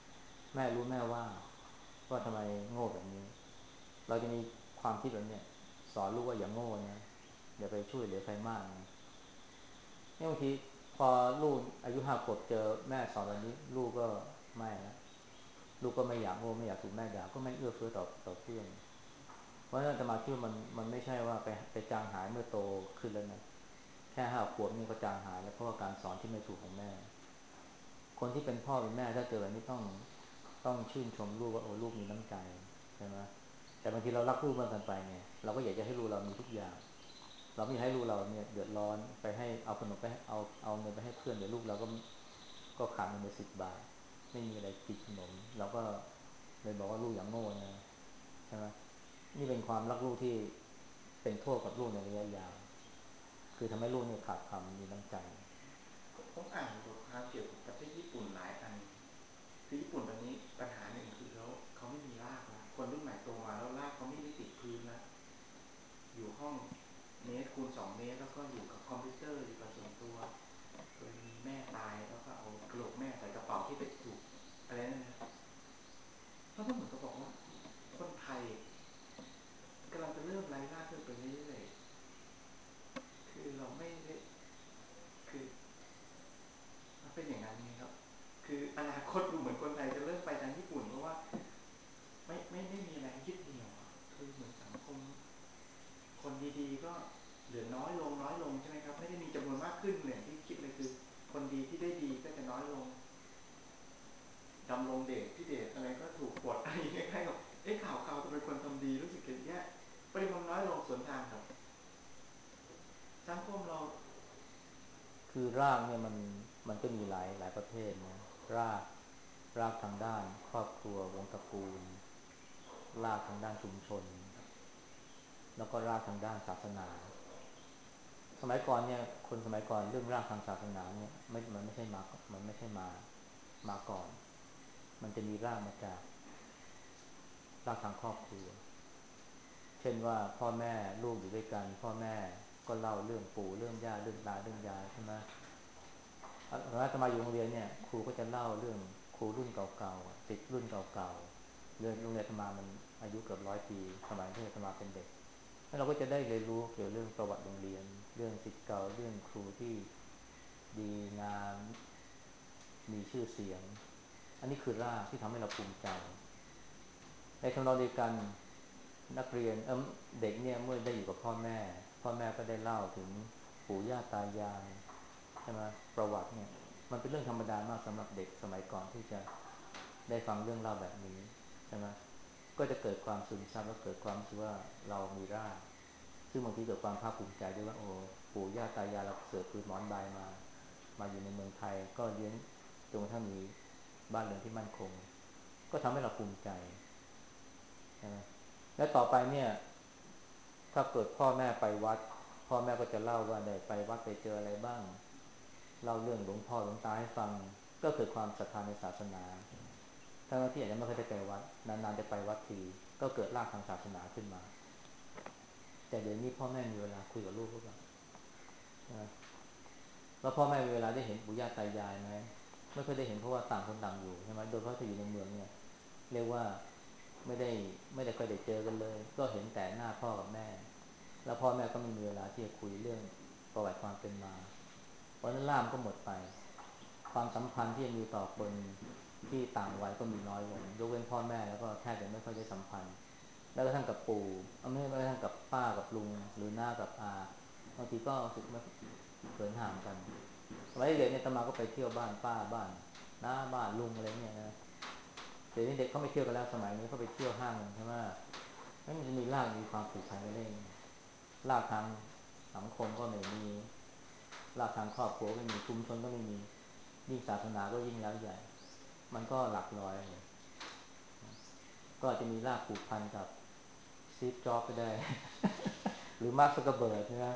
แม่รู้แม่ว่าทำไมโง่แบบนี้เราจะมีความคิดแบบเนี้ยสอนลูกว่าอย่าโง่นะอย่าไปช่วยเหลือใครมากนะเนี่ยบางทีพอลูกอายุ5 ขวบเจอแม่สอนแบบนี้ลูกก็ไม่นะลูกก็ไม่อยากโง่ไม่อยากถูกแม่ด่าก็ไม่เอื้อเฟื้อต่อเพื่อนเพราะฉะนั้นอาตมาคิดว่ามันไม่ใช่ว่าไปจางหายเมื่อโตขึ้นแล้วนะแค่5 ขวบนี่ก็จางหายแล้วเพราะว่าการสอนที่ไม่ถูกของแม่คนที่เป็นพ่อเป็นแม่ถ้าเจอแบบนี้ต้องชื่นชมลูกว่าโอ้ลูกมีน้ำใจใช่ไหมแต่บางทีเรารักลูกมากเกินไปไงเราก็อยากจะให้ลูกเรามีทุกอย่างเราไม่อยากให้ลูกเราเนี่ยเดือดร้อนไปให้เอาขนมไปเอาเงินไปให้เพื่อนเดี๋ยวลูกเราก็ขาดเงินไป10 บาทไม่มีอะไรกินขนมเราก็เลยบอกว่าลูกอย่างโง่นะใช่ไหมนี่เป็นความรักลูกที่เป็นโทษกับลูกในระยะยาวคือทำให้ลูกเนี่ยขาดความมีน้ำใจผมอ่านบทความเกี่ยวกับประเทศญี่ปุ่นหลายอันคือญี่ปุ่นตอนนี้ปัญหาหนึ่งคือเขาไม่มีรากแล้วคนรุ่นใหม่โตมาแล้วรากเขาไม่ได้ติดพื้นแล้วอยู่ห้อง1 เมตรคูณ 2 เมตรแล้วก็อยู่กับคอมพิวเตอร์อยู่กับส่วนตัวเคยมีแม่ตายแล้วก็เอากระโหลกแม่ใส่กระเป๋าที่ไปถูกอะไรนั่นนะแล้วมันเหมือนกับบอกว่าคนไทยกำลังจะเริ่มไร้รากขึ้นไปเรื่อยๆคือเราไม่ได้คือมันเป็นอย่างนั้นไงครับคืออนาคตดูเหมือนคนไทยจะเริ่มไปทางญี่ปุ่นเพราะว่าไม่มีอะไรยึดเหนี่ยวคือเหมือนสังคมคนดีๆก็เหลือน้อยลงใช่ไหมครับไม่ได้มีจำนวนมากขึ้นอย่างที่คิดเลยคือคนดีที่ได้ดีก็จะน้อยลงดำรงเดชพี่เดชอะไรก็ถูกปลดอะไรอย่างเงี้ยใครกับข่าวจะเป็นคนทำดีรู้สึกแย่ปริมาณน้อยลงสวนทางกับสังคมเราคือรากเนี่ยมันก็มีหลายประเภทนะรากรากทางด้านครอบครัววงตระกูลรากทางด้านชุมชนแล้วก็รากทางด้านศาสนาสมัยก่อนเนี่ยคนสมัยก่อนเรื่องรากทางศาสนาเนี่ยมันไม่ใช่มาก่อนมันจะมีรากมาจากรากทางครอบครัวเช่นว่าพ่อแม่ลูกอยู่ด้วยกันพ่อแม่ก็เล่าเรื่องปู่เรื่องย่าเรื่องตาเรื่องยายใช่ไหมอาตมาอยู่โรงเรียนเนี่ยครูก็จะเล่าเรื่องครูรุ่นเก่าๆศิษย์รุ่นเก่าๆเรื่องโรงเรียนอาตมามันอายุเกือบ100 ปีสมัยที่อาตมาเป็นเด็กแล้วเราก็จะได้เรียนรู้เกี่ยวกับเรื่องประวัติโรงเรียนเรื่องศิษย์เก่าเรื่องครูที่ดีงามมีชื่อเสียงอันนี้คือรากที่ทำให้เราภูมิใจในทำนองเดียวกันนักเรียนเด็กเนี่ยเมื่อได้อยู่กับพ่อแม่ก็ได้เล่าถึงปู่ย่าตายายใช่ไหมประวัติเนี่ยมันเป็นเรื่องธรรมดามากสำหรับเด็กสมัยก่อนที่จะได้ฟังเรื่องเล่าแบบนี้ใช่ไหมก็จะเกิดความซึมซับและเกิดความรู้สึกว่าเรามีรากซึ่งบางทีเกิดความภาคภูมิใจด้วยว่าโอ้ปู่ย่าตายายเราเสือปืนหมอนใบมาอยู่ในเมืองไทยก็เลี้ยงจนกระทั่งมีบ้านเรือนที่มั่นคงก็ทำให้เราภูมิใจใช่ไหมและต่อไปเนี่ยถ้าเกิดพ่อแม่ไปวัดพ่อแม่ก็จะเล่าว่าได้ไปวัดไปเจออะไรบ้างเล่าเรื่องหลวงพ่อหลวงตาให้ฟังก็เกิดความศรัทธาในศาสนาทั้งที่อาจจะไม่เคยได้ไปวัดนานๆจะไปวัดทีก็เกิดรากทางศาสนาขึ้นมาแต่เดี๋ยวนี้พ่อแม่มีเวลาคุยกับลูกหรือเปล่าใช่ไหมแล้วพ่อแม่มีเวลาได้เห็นปู่ย่าตายายไหมไม่เคยได้เห็นเพราะว่าต่างคนต่างอยู่ใช่ไหมโดยเฉพาะถ้าอยู่ในเมืองเนี่ยเรียกว่าไม่ได้ไม่ได้เคยได้เจอกันเลยก็เห็นแต่หน้าพ่อกับแม่แล้วพ่อแม่ก็ไม่มีเวลาที่จะคุยเรื่องประวัติความเป็นมาเพราะนั้นล่ามก็หมดไปความสัมพันธ์ที่จะมีต่อคนที่ต่างวัยก็มีน้อยลงยกเว้นพ่อแม่แล้วก็แทบจะไม่ค่อยได้สัมพันธ์แล้วก็ทั้งกับปู่ไม่ทั้งกับป้ากับลุงหรือหน้ากับอาบางทีก็รู้สึกไม่เขินห่างกันสมัยเด็กเนี่ยตมาก็ไปเที่ยวบ้านป้าบ้านน้าบ้านลุงอะไรเนี่ยนะเดี๋ยวนี้เด็กเขาไม่เที่ยวกันแล้วสมัยนี้เขาไปเที่ยวห้างกันใช่ไหมไม่มันจะมีรากมีความผูกพันกันได้รากทางสังคมก็ไม่มีรากทางครอบครัวก็ไม่มีชุมชนก็ไม่มียิ่งศาสนาก็ยิ่งแล้วใหญ่มันก็หลักร้อยเลยก็อาจจะมีรากผูกพันกับซีฟจ็อบไปได้หรือมาร์คซักเกอร์เบิร์ดนะ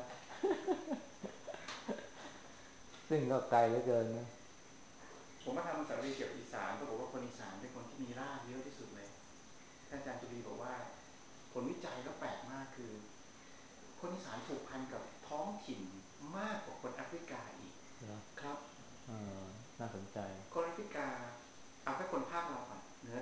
ซึ่งก็ไกลเหลือเกินนะผมมาทำสารคดีเกี่ยวกับอีสานก็บอกว่าคนอีสานเป็นคนที่มีรากเยอะที่สุดเลยท่านอาจารย์จุลีบอกว่าผลวิจัยแล้วแปลกมากคือคนอีสานผูกพันกับท้องถิ่นมากกว่าคนแอฟริกาอีกเหรอครับเออน่าสนใจคนแอฟริกาเอาแค่คนภาคเราก่อนเหนือ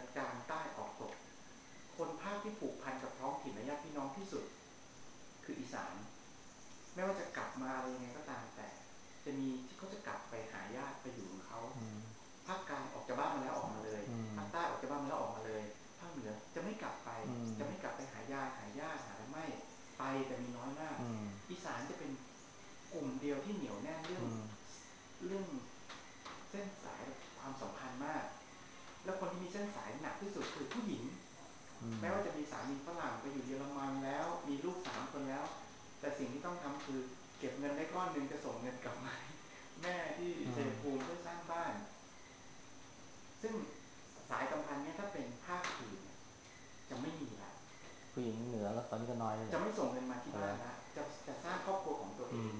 แม้ว่าจะมีสามีฝรั่งไปอยู่เยอรมันแล้วมีลูก3 คนแล้วแต่สิ่งที่ต้องทำคือเก็บเงินได้ก้อนหนึ่งจะส่งเงินกลับมาแม่ที่ชัยภูมิเพื่อสร้างบ้านซึ่งสายสัมพันธ์เนี้ยถ้าเป็นภาคอื่นเนี่ยจะไม่มีละผู้หญิงเหนือแล้วตอนนี้ก็น้อยแล้วเหรจะอไม่ส่งเงินมาที่อะไรบ้านละจะสร้างครอบครัวของตัวเอง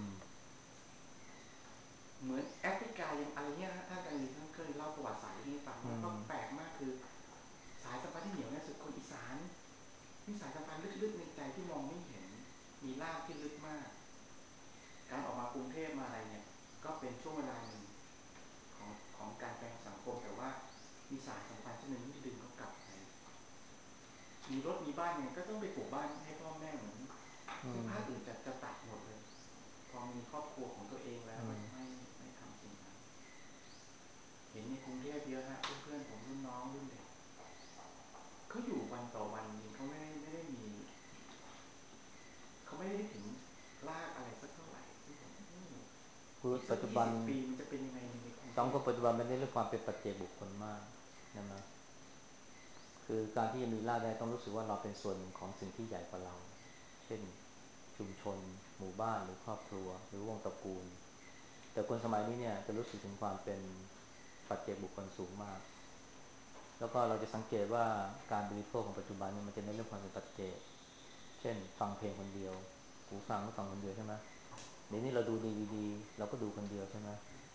เหมือนแอฟริกายังอะไรเงี้ยท่านอาจารย์ท่านเคยเล่าประวัติศาสตร์ให้ฟังว่าก็แปลกมากคือสายสัมพันธ์ที่เหนียวแน่นสุดคนอีสานมีสายสัมพันธ์ลึกๆในใจที่มองไม่เห็นมีรากที่ลึกมากการออกมากรุงเทพมาอะไรเนี่ยก็เป็นช่วงเวลาหนึ่งของการแปลงสังคมแต่ว่ามีสายสัมพันธ์ชนิดนึงที่ดึงเขากลับไปมีรถมีบ้านเนี่ยก็ต้องไปปลูกบ้านให้พ่อแม่เหมือนซึ่งภาคอื่นจะตัดหมดเลยพอมีครอบครัวของตัวเองแล้วไม่ทำสิ่งนั้นเห็นในกรุงเทพเยอะฮะเพื่อนๆผมรุ่นน้องรุ่นเด็กเขาอยู่วันต่อวันจริงเขาไม่ได้มีเขาไม่ได้ถึงลากอะไรสักเท่าไหร่ที่ผมคืออีกสักปัจจุบัน 20 ปีมันจะเป็นยังไงในกรุงเทพสังคมปัจจุบันมันได้เรื่องความเป็นปัจเจกบุคคลมากนะมั้ยคือการที่จะมีรากได้ต้องรู้สึกว่าเราเป็นส่วนหนึ่งของสิ่งที่ใหญ่กว่าเราเช่นชุมชนหมู่บ้านหรือครอบครัวหรือวงตระกูลแต่คนสมัยนี้เนี่ยจะรู้สึกถึงความเป็นปัจเจกบุคคลสูงมากแล้วก็เราจะสังเกตว่าการบริโภคของปัจจุบันเนี่ยมันจะในเรื่องความเป็นปัจเจกเช่นฟังเพลงคนเดียวหูฟังก็ฟังคนเดียวใช่ไหมเดี๋ยวนี้เราดูดีวีดีเราก็ดูคนเดียวใช่ไหม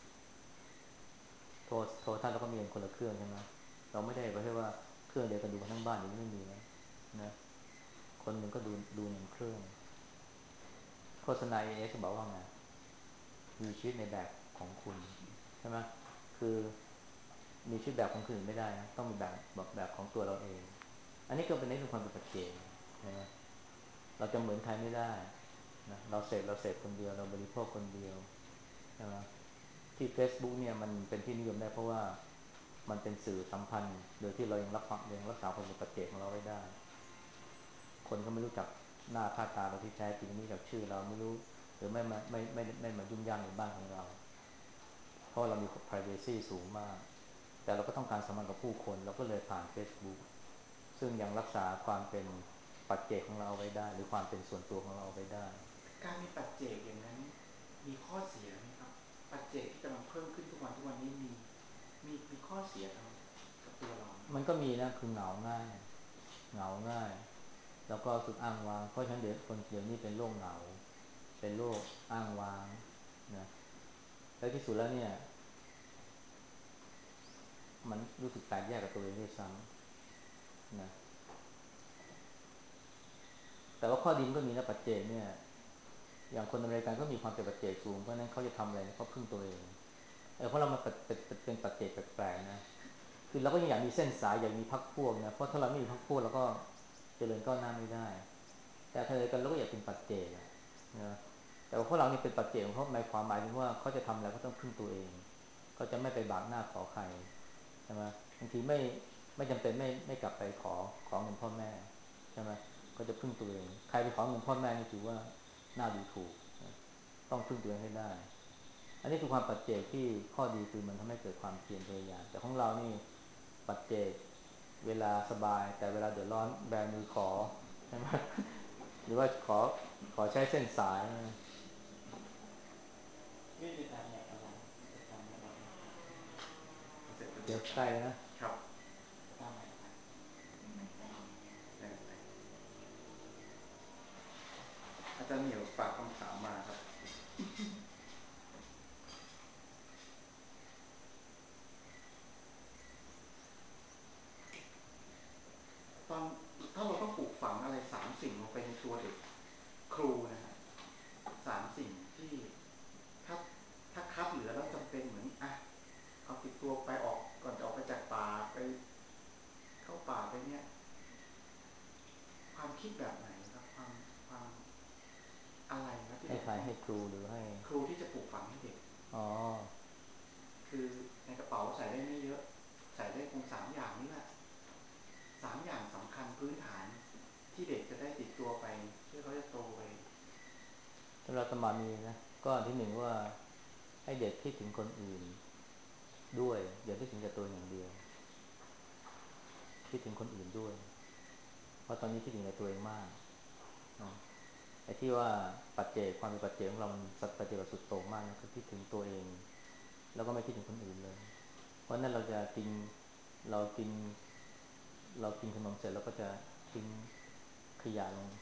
โทรทัศน์เราก็มีกันคนละเครื่องใช่ไหมเราไม่ได้ประเภทว่าเครื่องเดียวกันดูกันทั้งบ้านอย่างนี้ไม่มีนะคนหนึ่งก็ดูหนึ่งเครื่องโฆษณาเอเอสบอกว่าไงมีชีวิตในแบบของคุณใช่ไหมคือมีชีวิตแบบของคนอื่นไม่ได้นะต้องมีแบบของตัวเราเองอันนี้ก็เป็นในเรื่องความเป็นปัจเจกใช่ไหมเราจะเหมือนใครไม่ได้นะเราเสพคนเดียวเราบริโภคคนเดียวใช่ไหมที่ Facebook เนี่ยมันเป็นที่นิยมได้เพราะว่ามันเป็นสื่อสัมพันธ์โดยที่เรายังรักษาความเป็นปัจเจกของเราไว้ได้คนก็ไม่รู้จักหน้าค่าตาเราที่แท้จริงไม่รู้จักชื่อเราไม่รู้หรือไม่มายุ่งยากในบ้านของเราเพราะเรามี privacy สูงมากแต่เราก็ต้องการสัมพันธ์กับผู้คนเราก็เลยผ่าน Facebook ซึ่งยังรักษาความเป็นปัจเจกของเราเอาไว้ได้หรือความเป็นส่วนตัวของเราเอาไว้ได้การมีปัจเจกอย่างนั้นมีข้อเสียไหมครับปัจเจกที่กำลังเพิ่มขึ้นทุกวันนี้มีข้อเสียกับตัวเราไหมมันก็มีนะคือเหงาง่ายแล้วก็สุดอ้างว้างเพราะฉะนั้นเดี๋ยวนี้เป็นโรคเหงาเป็นโรคอ้างว้างนะแล้วที่สุดแล้วเนี่ยมันรู้สึกแตกแยกกับตัวเองด้วยซ้ำนะแต่ว่าข้อดีมันก็มีนะปัจเจกเนี่ยอย่างคนอเมริกันก็มีความเป็นปัจเจกสูงเพราะฉะนั้นเขาจะทำอะไรเขาพึ่งตัวเองเพราะเรามาเป็นปัจเจกแปลกๆนะคือเราก็ยังอยากมีเส้นสายอยากมีพรรคพวกนะเพราะถ้าเราไม่มีพรรคพวกเราก็เจริญก้าวหน้าไม่ได้แต่ขณะเดียวกันเราก็อยากเป็นปัจเจกนะแต่ว่าพวกเรานี่เป็นปัจเจกเพราะหมายความหมายถึงว่าเขาจะทำอะไรก็ต้องพึ่งตัวเองเขาจะไม่ไปบากหน้าขอใครใช่ไหมบางทีไม่จำเป็นไม่กลับไปขอเงินพ่อแม่ใช่ไหมก็จะพึ่งตัวเองใครไปขอเงินพ่อแม่นี่ถือว่าน่าดูถูกนะต้องพึ่งตัวเองให้ได้อันนี้คือความปัจเจกที่ข้อดีคือมันทำให้เกิดความเพียรพยายามแต่ของเรานี่ปัจเจกเวลาสบายแต่เวลาเดือดร้อนแบมือขอใช่ไหมหรือว่าขอใช้เส้นสายนี่จะทำอย่างอะไรจะทำอย่างอะไรคอนเซ็ปต์ตัวเดีเดี๋ยวยวกันใกล้นะครับตามใหม่ไปได้ไปอาจารย์เหนียวฝากคำถามมาครับตอนถ้าเราต้องปลูกฝังอะไร3 สิ่งลงไปในตัวเด็กครูนะฮะ3 สิ่งที่ถ้าถ้าคัดเหลือแล้วจำเป็นเหมือนอ่ะเอาติดตัวไปออกก่อนจะออกไปจากป่าไปเข้าป่าไปเนี่ยความคิดแบบไหนครับความอะไรครับที่ให้เราจะต้องใครให้ครูหรือให้ครูที่จะปลูกฝังให้เด็กอ๋อคือในกระเป๋าใส่ได้ไม่เยอะใส่ได้คง3 อย่างนี้แหละ3 อย่างสำคัญพื้นฐานที่เด็กจะได้ติดตัวไปเพื่อเขาจะโตไปสำหรับตมามีนะก็อันที่หนึ่งว่าให้เด็กคิดถึงคนอื่นด้วยอย่าคิดถึงแต่ตัวอย่างเดียวคิดถึงคนอื่นด้วยเพราะตอนนี้คิดถึงในตัวเองมากนะไอ้ที่ว่าปัจเจกความเป็นปัจเจกของเรามันสัตว์ปัจเจกสุดโต่งมากนะคือคิดถึงตัวเองแล้วก็ไม่คิดถึงคนอื่นเลยเพราะนั้นเราจะกินเรากินเรากินขนมเสร็จเราก็จะทิ้งขยะลง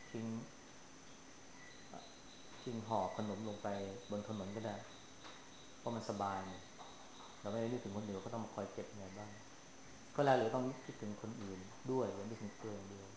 ทิ้งห่อขนมลงไปบนถนนก็ได้เพราะมันสบายไงเราไม่ได้นึกถึงคนอื่นก็ต้องมาคอยเก็บไงบ้างก็แล้วหรือต้องคิดถึงคนอื่นด้วยอย่านึกถึงตัวอย่างเดียว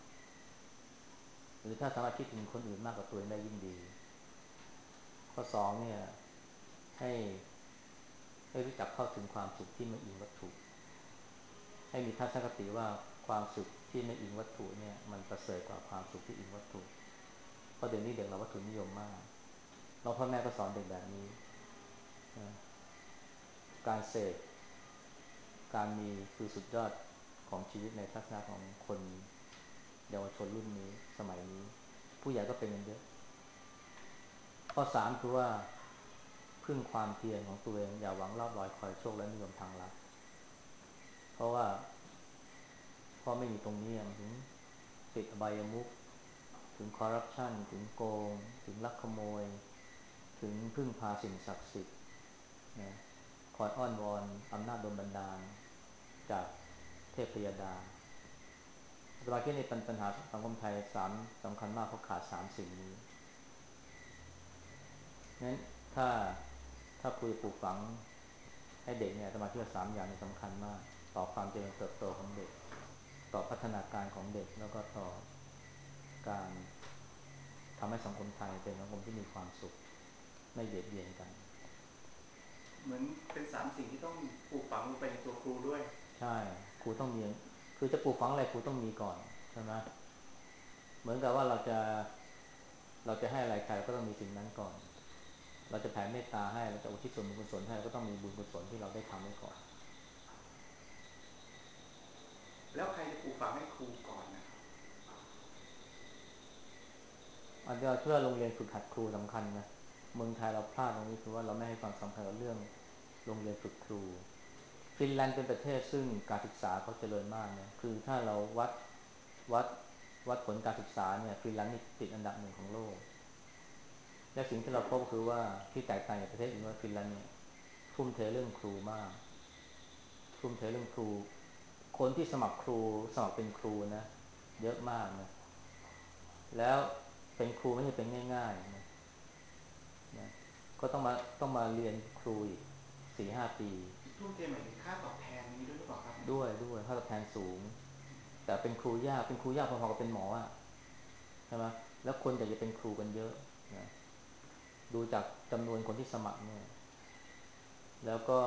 หรือถ้าสามารถคิดถึงคนอื่นมากกว่าตัวเองได้ยิ่งดีข้อสองเนี่ยให้ให้รู้จักเข้าถึงความสุขที่ไม่อิงวัตถุให้มีทัศนคติว่าความสุขที่ไม่อิงวัตถุเนี่ยมันประเสริฐกว่าความสุขที่อิงวัตถุเพราะเดี๋ยวนี้เด็กเราวัตถุนิยมมากเราพ่อแม่ก็สอนเด็กแบบนี้นะการเสพการมีคือสุดยอดของชีวิตในทัศนะของคนเยาวชนรุ่นนี้สมัยนี้ผู้ใหญ่ก็เป็นกันเยอะข้อสามคือว่าพึ่งความเพียรของตัวเองอย่าหวังลาภลอยคอยโชคและนิยมทางลัดเพราะว่าพอไม่มีตรงนี้มันถึงติดอบายมุขถึงคอร์รัปชันถึงโกงถึงลักขโมยถึงพึ่งพาสิ่งศักดิ์สิทธิ์นะคอยอ้อนวอนอำนาจโดนบันดาลจากเทพยดาสมาธิในปัญหาสังคมไทยสามสำคัญมากเพราะขาดสามสิ่งนี้งั้นถ้าคุยปลูกฝังให้เด็กเนี่ยสมาธิสามอย่างนี้สำคัญมากต่อความเจริญเติบโตของเด็กต่อพัฒนาการของเด็กแล้วก็ต่อการทำให้สังคมไทยเป็นสังคมที่มีความสุขไม่เบียดเบียนกันเหมือนเป็นสามสิ่งที่ต้องปลูกฝังลงไปในตัวครูด้วยใช่ครูต้องมีคือจะปลูกฝังอะไรครูต้องมีก่อนใช่ไหมเหมือนกับว่าเราจะให้อะไรใครก็ต้องมีสิ่งนั้นก่อนเราจะแผ่เมตตาให้เราจะอุทิศส่วนบุญกุศลให้ก็ต้องมีบุญกุศลที่เราได้ทำไว้ก่อนแล้วใครจะปลูกฝังให้ครูก่อนนะครับอันเดียวเพื่อโรงเรียนฝึกหัดครูสำคัญนะเมืองไทยเราพลาดตรงนี้คือว่าเราไม่ให้ความสำคัญกับเรื่องโรงเรียนฝึกครูฟินแลนด์เป็นประเทศซึ่งการศึกษาเขาเจริญมากนะคือถ้าเราวัดผลการศึกษาเนี่ยฟินแลนด์นี่ติดอันดับหนึ่งของโลกและสิ่งที่เราพบคือว่าที่แตกต่างจากประเทศอื่นว่าฟินแลนด์เนี่ยทุ่มเทเรื่องครูมากทุ่มเทเรื่องครูคนที่สมัครครูสมัครเป็นครูนะเยอะมากนะแล้วเป็นครูไม่ใช่เป็นง่ายๆนะก็ต้องมาเรียนครูอีก4-5 ปีทุ่มเทหมายถึงค่าตอบแทนนี้ด้วยหรือเปล่าครับเนี่ยด้วยค่าตอบแทนสูงแต่เป็นครูยากพอๆกับเป็นหมออะใช่ไหมแล้วคนอยากจะเป็นครูกันเยอะนะดูจากจำนวนคนที่สมัครเนี่ยแล้วก็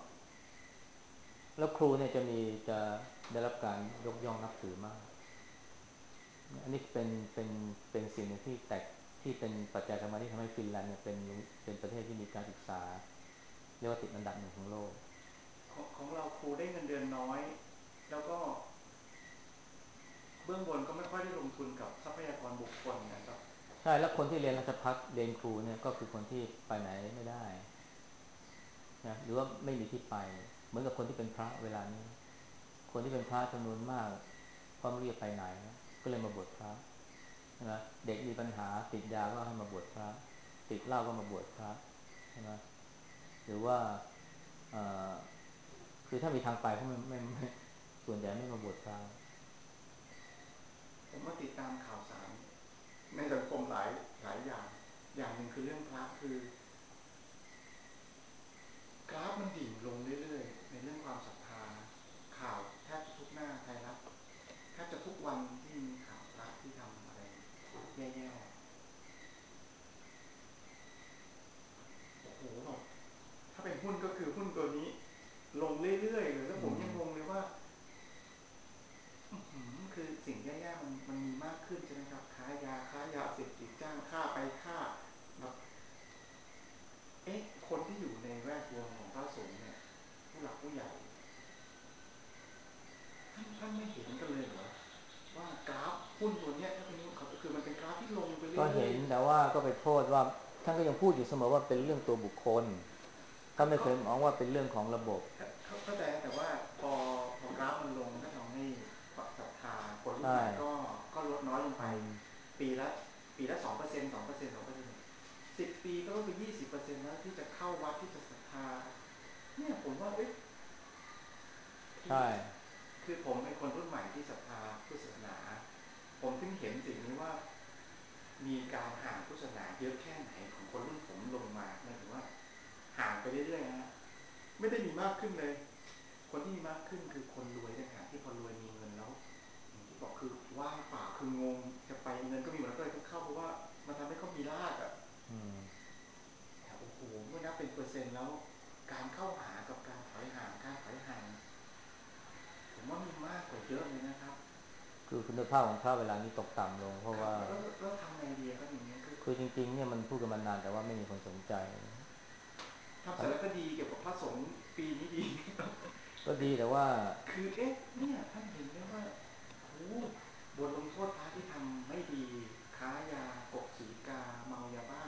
แล้วครูเนี่ยจะได้รับการยกย่องนับถือมากอันนี้เป็นสิ่งหนึ่งที่เป็นปัจจัยสำคัญที่ทำให้ฟินแลนด์เนี่ยเป็นประเทศที่มีการศึกษาเรียกว่าติดอันดับหนึ่งของโลกของเราครูได้เงินเดือนน้อยแล้วก็เบื้องบนก็ไม่ค่อยได้ลงทุนกับทรัพยากรบุคคลนะครับใช่แล้วคนที่เรียนราชภัฏเรียนครูเนี่ยก็คือคนที่ไปไหนไม่ได้นะหรือว่าไม่มีที่ไปเหมือนกับคนที่เป็นพระเวลานี้คนที่เป็นพระจำนวนมากก็ไม่รู้จะไปไหนก็เลยมาบวชพระใช่ไหมเด็กมีปัญหาติดยาก็ให้มาบวชพระติดเหล้าก็มาบวชพระใช่ไหมหรือว่าเอ่อคือถ้ามีทางไปเขาไม่ส่วนใหญ่ไม่มาบวชพระผมมาติดตามข่าวสารในสังคมหลายอย่างอย่างหนึ่งคือเรื่องพระคือกราฟมันดิ่งลงเรื่อยๆในเรื่องความศรัทธาข่าวแทบจะทุกหน้าไทยรัฐแทบจะทุกวันที่มีข่าวพระที่ทำอะไรแย่ๆโอ้โหแบบถ้าเป็นหุ้นก็คือหุ้นตัวนี้ลงเรื่อยๆเลยแล้วผมยังงงเลยว่าคือสิ่งแย่ๆมันมีมากขึ้นใช่ไหมครับค้ายาเสพติดจ้างฆ่าไปฆ่าแบบคนที่อยู่ในแวดวงของพระสงฆ์เนี่ยผู้หลักผู้ใหญ่ท่านไม่เห็นกันเลยเหรอว่ากราฟหุ้นตัวเนี้ยถ้าเป็นหุ้นเขาคือมันเป็นกราฟที่ลงไปก็เรื่อยเห็นแต่ว่าก็ไปโทษว่าท่านก็ยังพูดอยู่เสมอว่าเป็นเรื่องตัวบุคคลท่านไม่เคยมองว่าเป็นเรื่องของระบบเข้าใจแต่ว่าพอกราฟมันลงก็ทำให้ศรัทธาคนรุ่นใช่ใหม่ก็วัดที่จะศรัทธาเนี่ยผมว่าเอ้ยคือใช่คือผมเป็นคนรุ่นใหม่ที่ศรัทธาพุทธศาสนาผมถึงเห็นสิ่งนี้ว่ามีการห่างพุทธศาสนาเยอะแค่ไหนของคนรุ่นผมลงมาหมายถึงว่าห่างไปเรื่อยๆนะไม่ได้มีมากขึ้นเลยคนที่มีมากขึ้นคือคนรวยต่างหากที่พอรวยมีเงินแล้วอย่างที่บอกคือว่างเปล่าคืองงจะไปเงินก็มีหมดแล้วก็เลยต้องเข้าเพราะว่ามันทำให้เขามีลาภอ่ะอืมแต่โอ้โหเมื่อนับเป็นเปอร์เซ็นต์แล้วการเข้าหากับการถอยห่างการถอยห่างผมว่ามีมากกว่าเยอะเลยนะครับคือคุณภาพของพระเวลานี้ตกต่ำลงเพราะว่าครับแล้วทำไงดีครับอย่างเงี้ยคือคือจริงๆเนี่ยมันพูดกันมานานแต่ว่าไม่มีคนสนใจทำสารคดีเกี่ยวกับพระสงฆ์ปีนี้ดีครับก็ดีแต่ว่าคือเอ๊ะเนี่ยท่านเห็นไหมว่าโอ้บทลงโทษพระที่ทำไม่ดีค้ายากบสีกาเมายาบ้า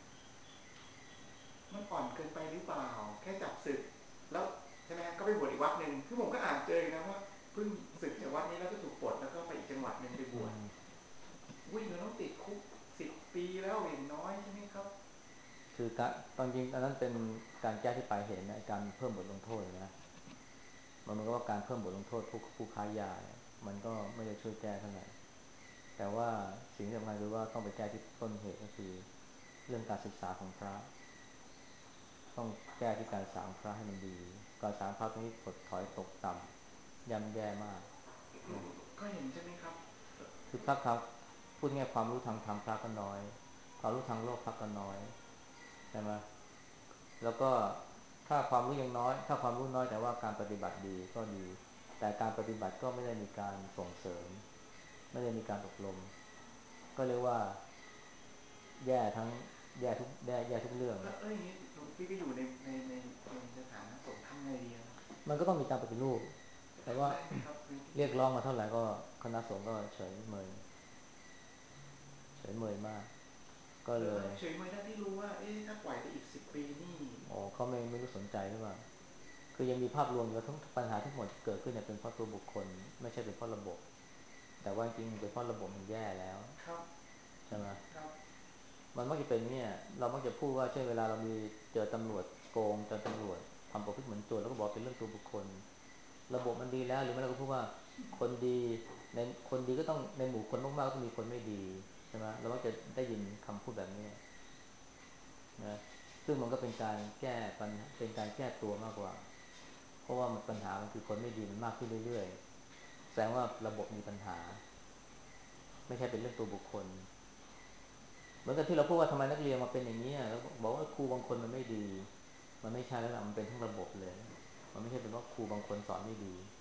มันอ่อนเกินไปหรือเปล่าแค่จับศึกแล้วใช่ไหมก็ไปบวชอีกวัดหนึ่งคือผมก็อ่านเจอนะว่าเพิ่งศึกจากวัดนี้แล้วก็ถูกปลดแล้วก็ไปอีกจังหวัดหนึ่งไปบวช วิ่งแล้วต้องติดคุก10 ปีแล้วอย่างน้อยใช่ไหมครับคือการตอนจริงอันนั้นเป็นการแก้ที่ปลายเหตุนะการเพิ่มบทลงโทษนะมันเหมือนกับว่าการเพิ่มบทลงโทษผู้ค้ายาเนี่ยมันก็ไม่ได้ช่วยแก้เท่าไหร่แต่ว่าสิ่งที่สำคัญคือว่าต้องไปแก้ที่ต้นเหตุก็คือเรื่องการศึกษาของพระต้องแก้ที่การสางพระให้มันดีการสางพระตรงนี้ถดถอยตกต่ำย่ำแย่มากนะก็เห็นใช่ไหมครับคือพระครับพูดง่ายความรู้ทางธรรมพระก็น้อยความรู้ทางโลกพระก็น้อยใช่ไหมแล้วก็ถ้าความรู้ยังน้อยถ้าความรู้น้อยแต่ว่าการปฏิบัติดีก็ดีแต่การปฏิบัติก็ไม่ได้มีการส่งเสริมไม่ได้มีการอบรมก็เรียกว่าแย่ทั้งแย่ทุกเรื่องแล้วอย่างนี้หลวงพี่ก็อยู่ในสถานะสงฆ์ทำไงดีครับมันก็ต้องมีการปฏิรูปแต่ว่าทำได้ไหมครับหลวงพี่เรียกร้องมาเท่าไหร่ก็คณะสงฆ์ก็เฉยเมยมากก็เลยเฉยเมยได้ที่รู้ว่าเอ๊ะถ้าปล่อยไปอีก10 ปีนี่อ๋อเขาไม่รู้สนใจหรือเปล่าคือยังมีภาพรวมอยู่ว่าทั้งปัญหาทั้งหมดที่เกิดขึ้นเนี่ยเป็นเพราะตัวบุคคลไม่ใช่เป็นเพราะระบบแต่ว่าจริงๆเป็นเพราะระบบมันแย่แล้วครับใช่ไหมครับมันมักจะเป็นเนี่ยเรามักจะพูดว่าเช่นเวลาเรามีเจอตำรวจโกงเจอตำรวจทำประพฤติเหมือนโจรแล้วก็บอกเป็นเรื่องตัวบุคคลระบบมันดีแล้วหรือไม่เราก็พูดว่าคนดีในคนดีก็ต้องในหมู่คนมากๆก็ต้องมีคนไม่ดีใช่ไหมเรามักจะได้ยินคำพูดแบบนี้นะซึ่งมันก็เป็นการแก้ปัญหาเป็นการแก้ตัวมากกว่า เพราะว่ามันปัญหามันคือคนไม่ดีมันมากขึ้นเรื่อยๆแสดงว่าระบบมีปัญหาไม่ใช่เป็นเรื่องตัวบุคคลเหมือนกับที่เราพูดว่าทำไมนักเรียนมาเป็นอย่างนี้แล้วบอกว่าครูบางคนมันไม่ดีมันไม่ใช่แล้วล่ะมันเป็นทั้งระบบเลยมันไม่ใช่เป็นว่าครูบางคนสอนไม่ดี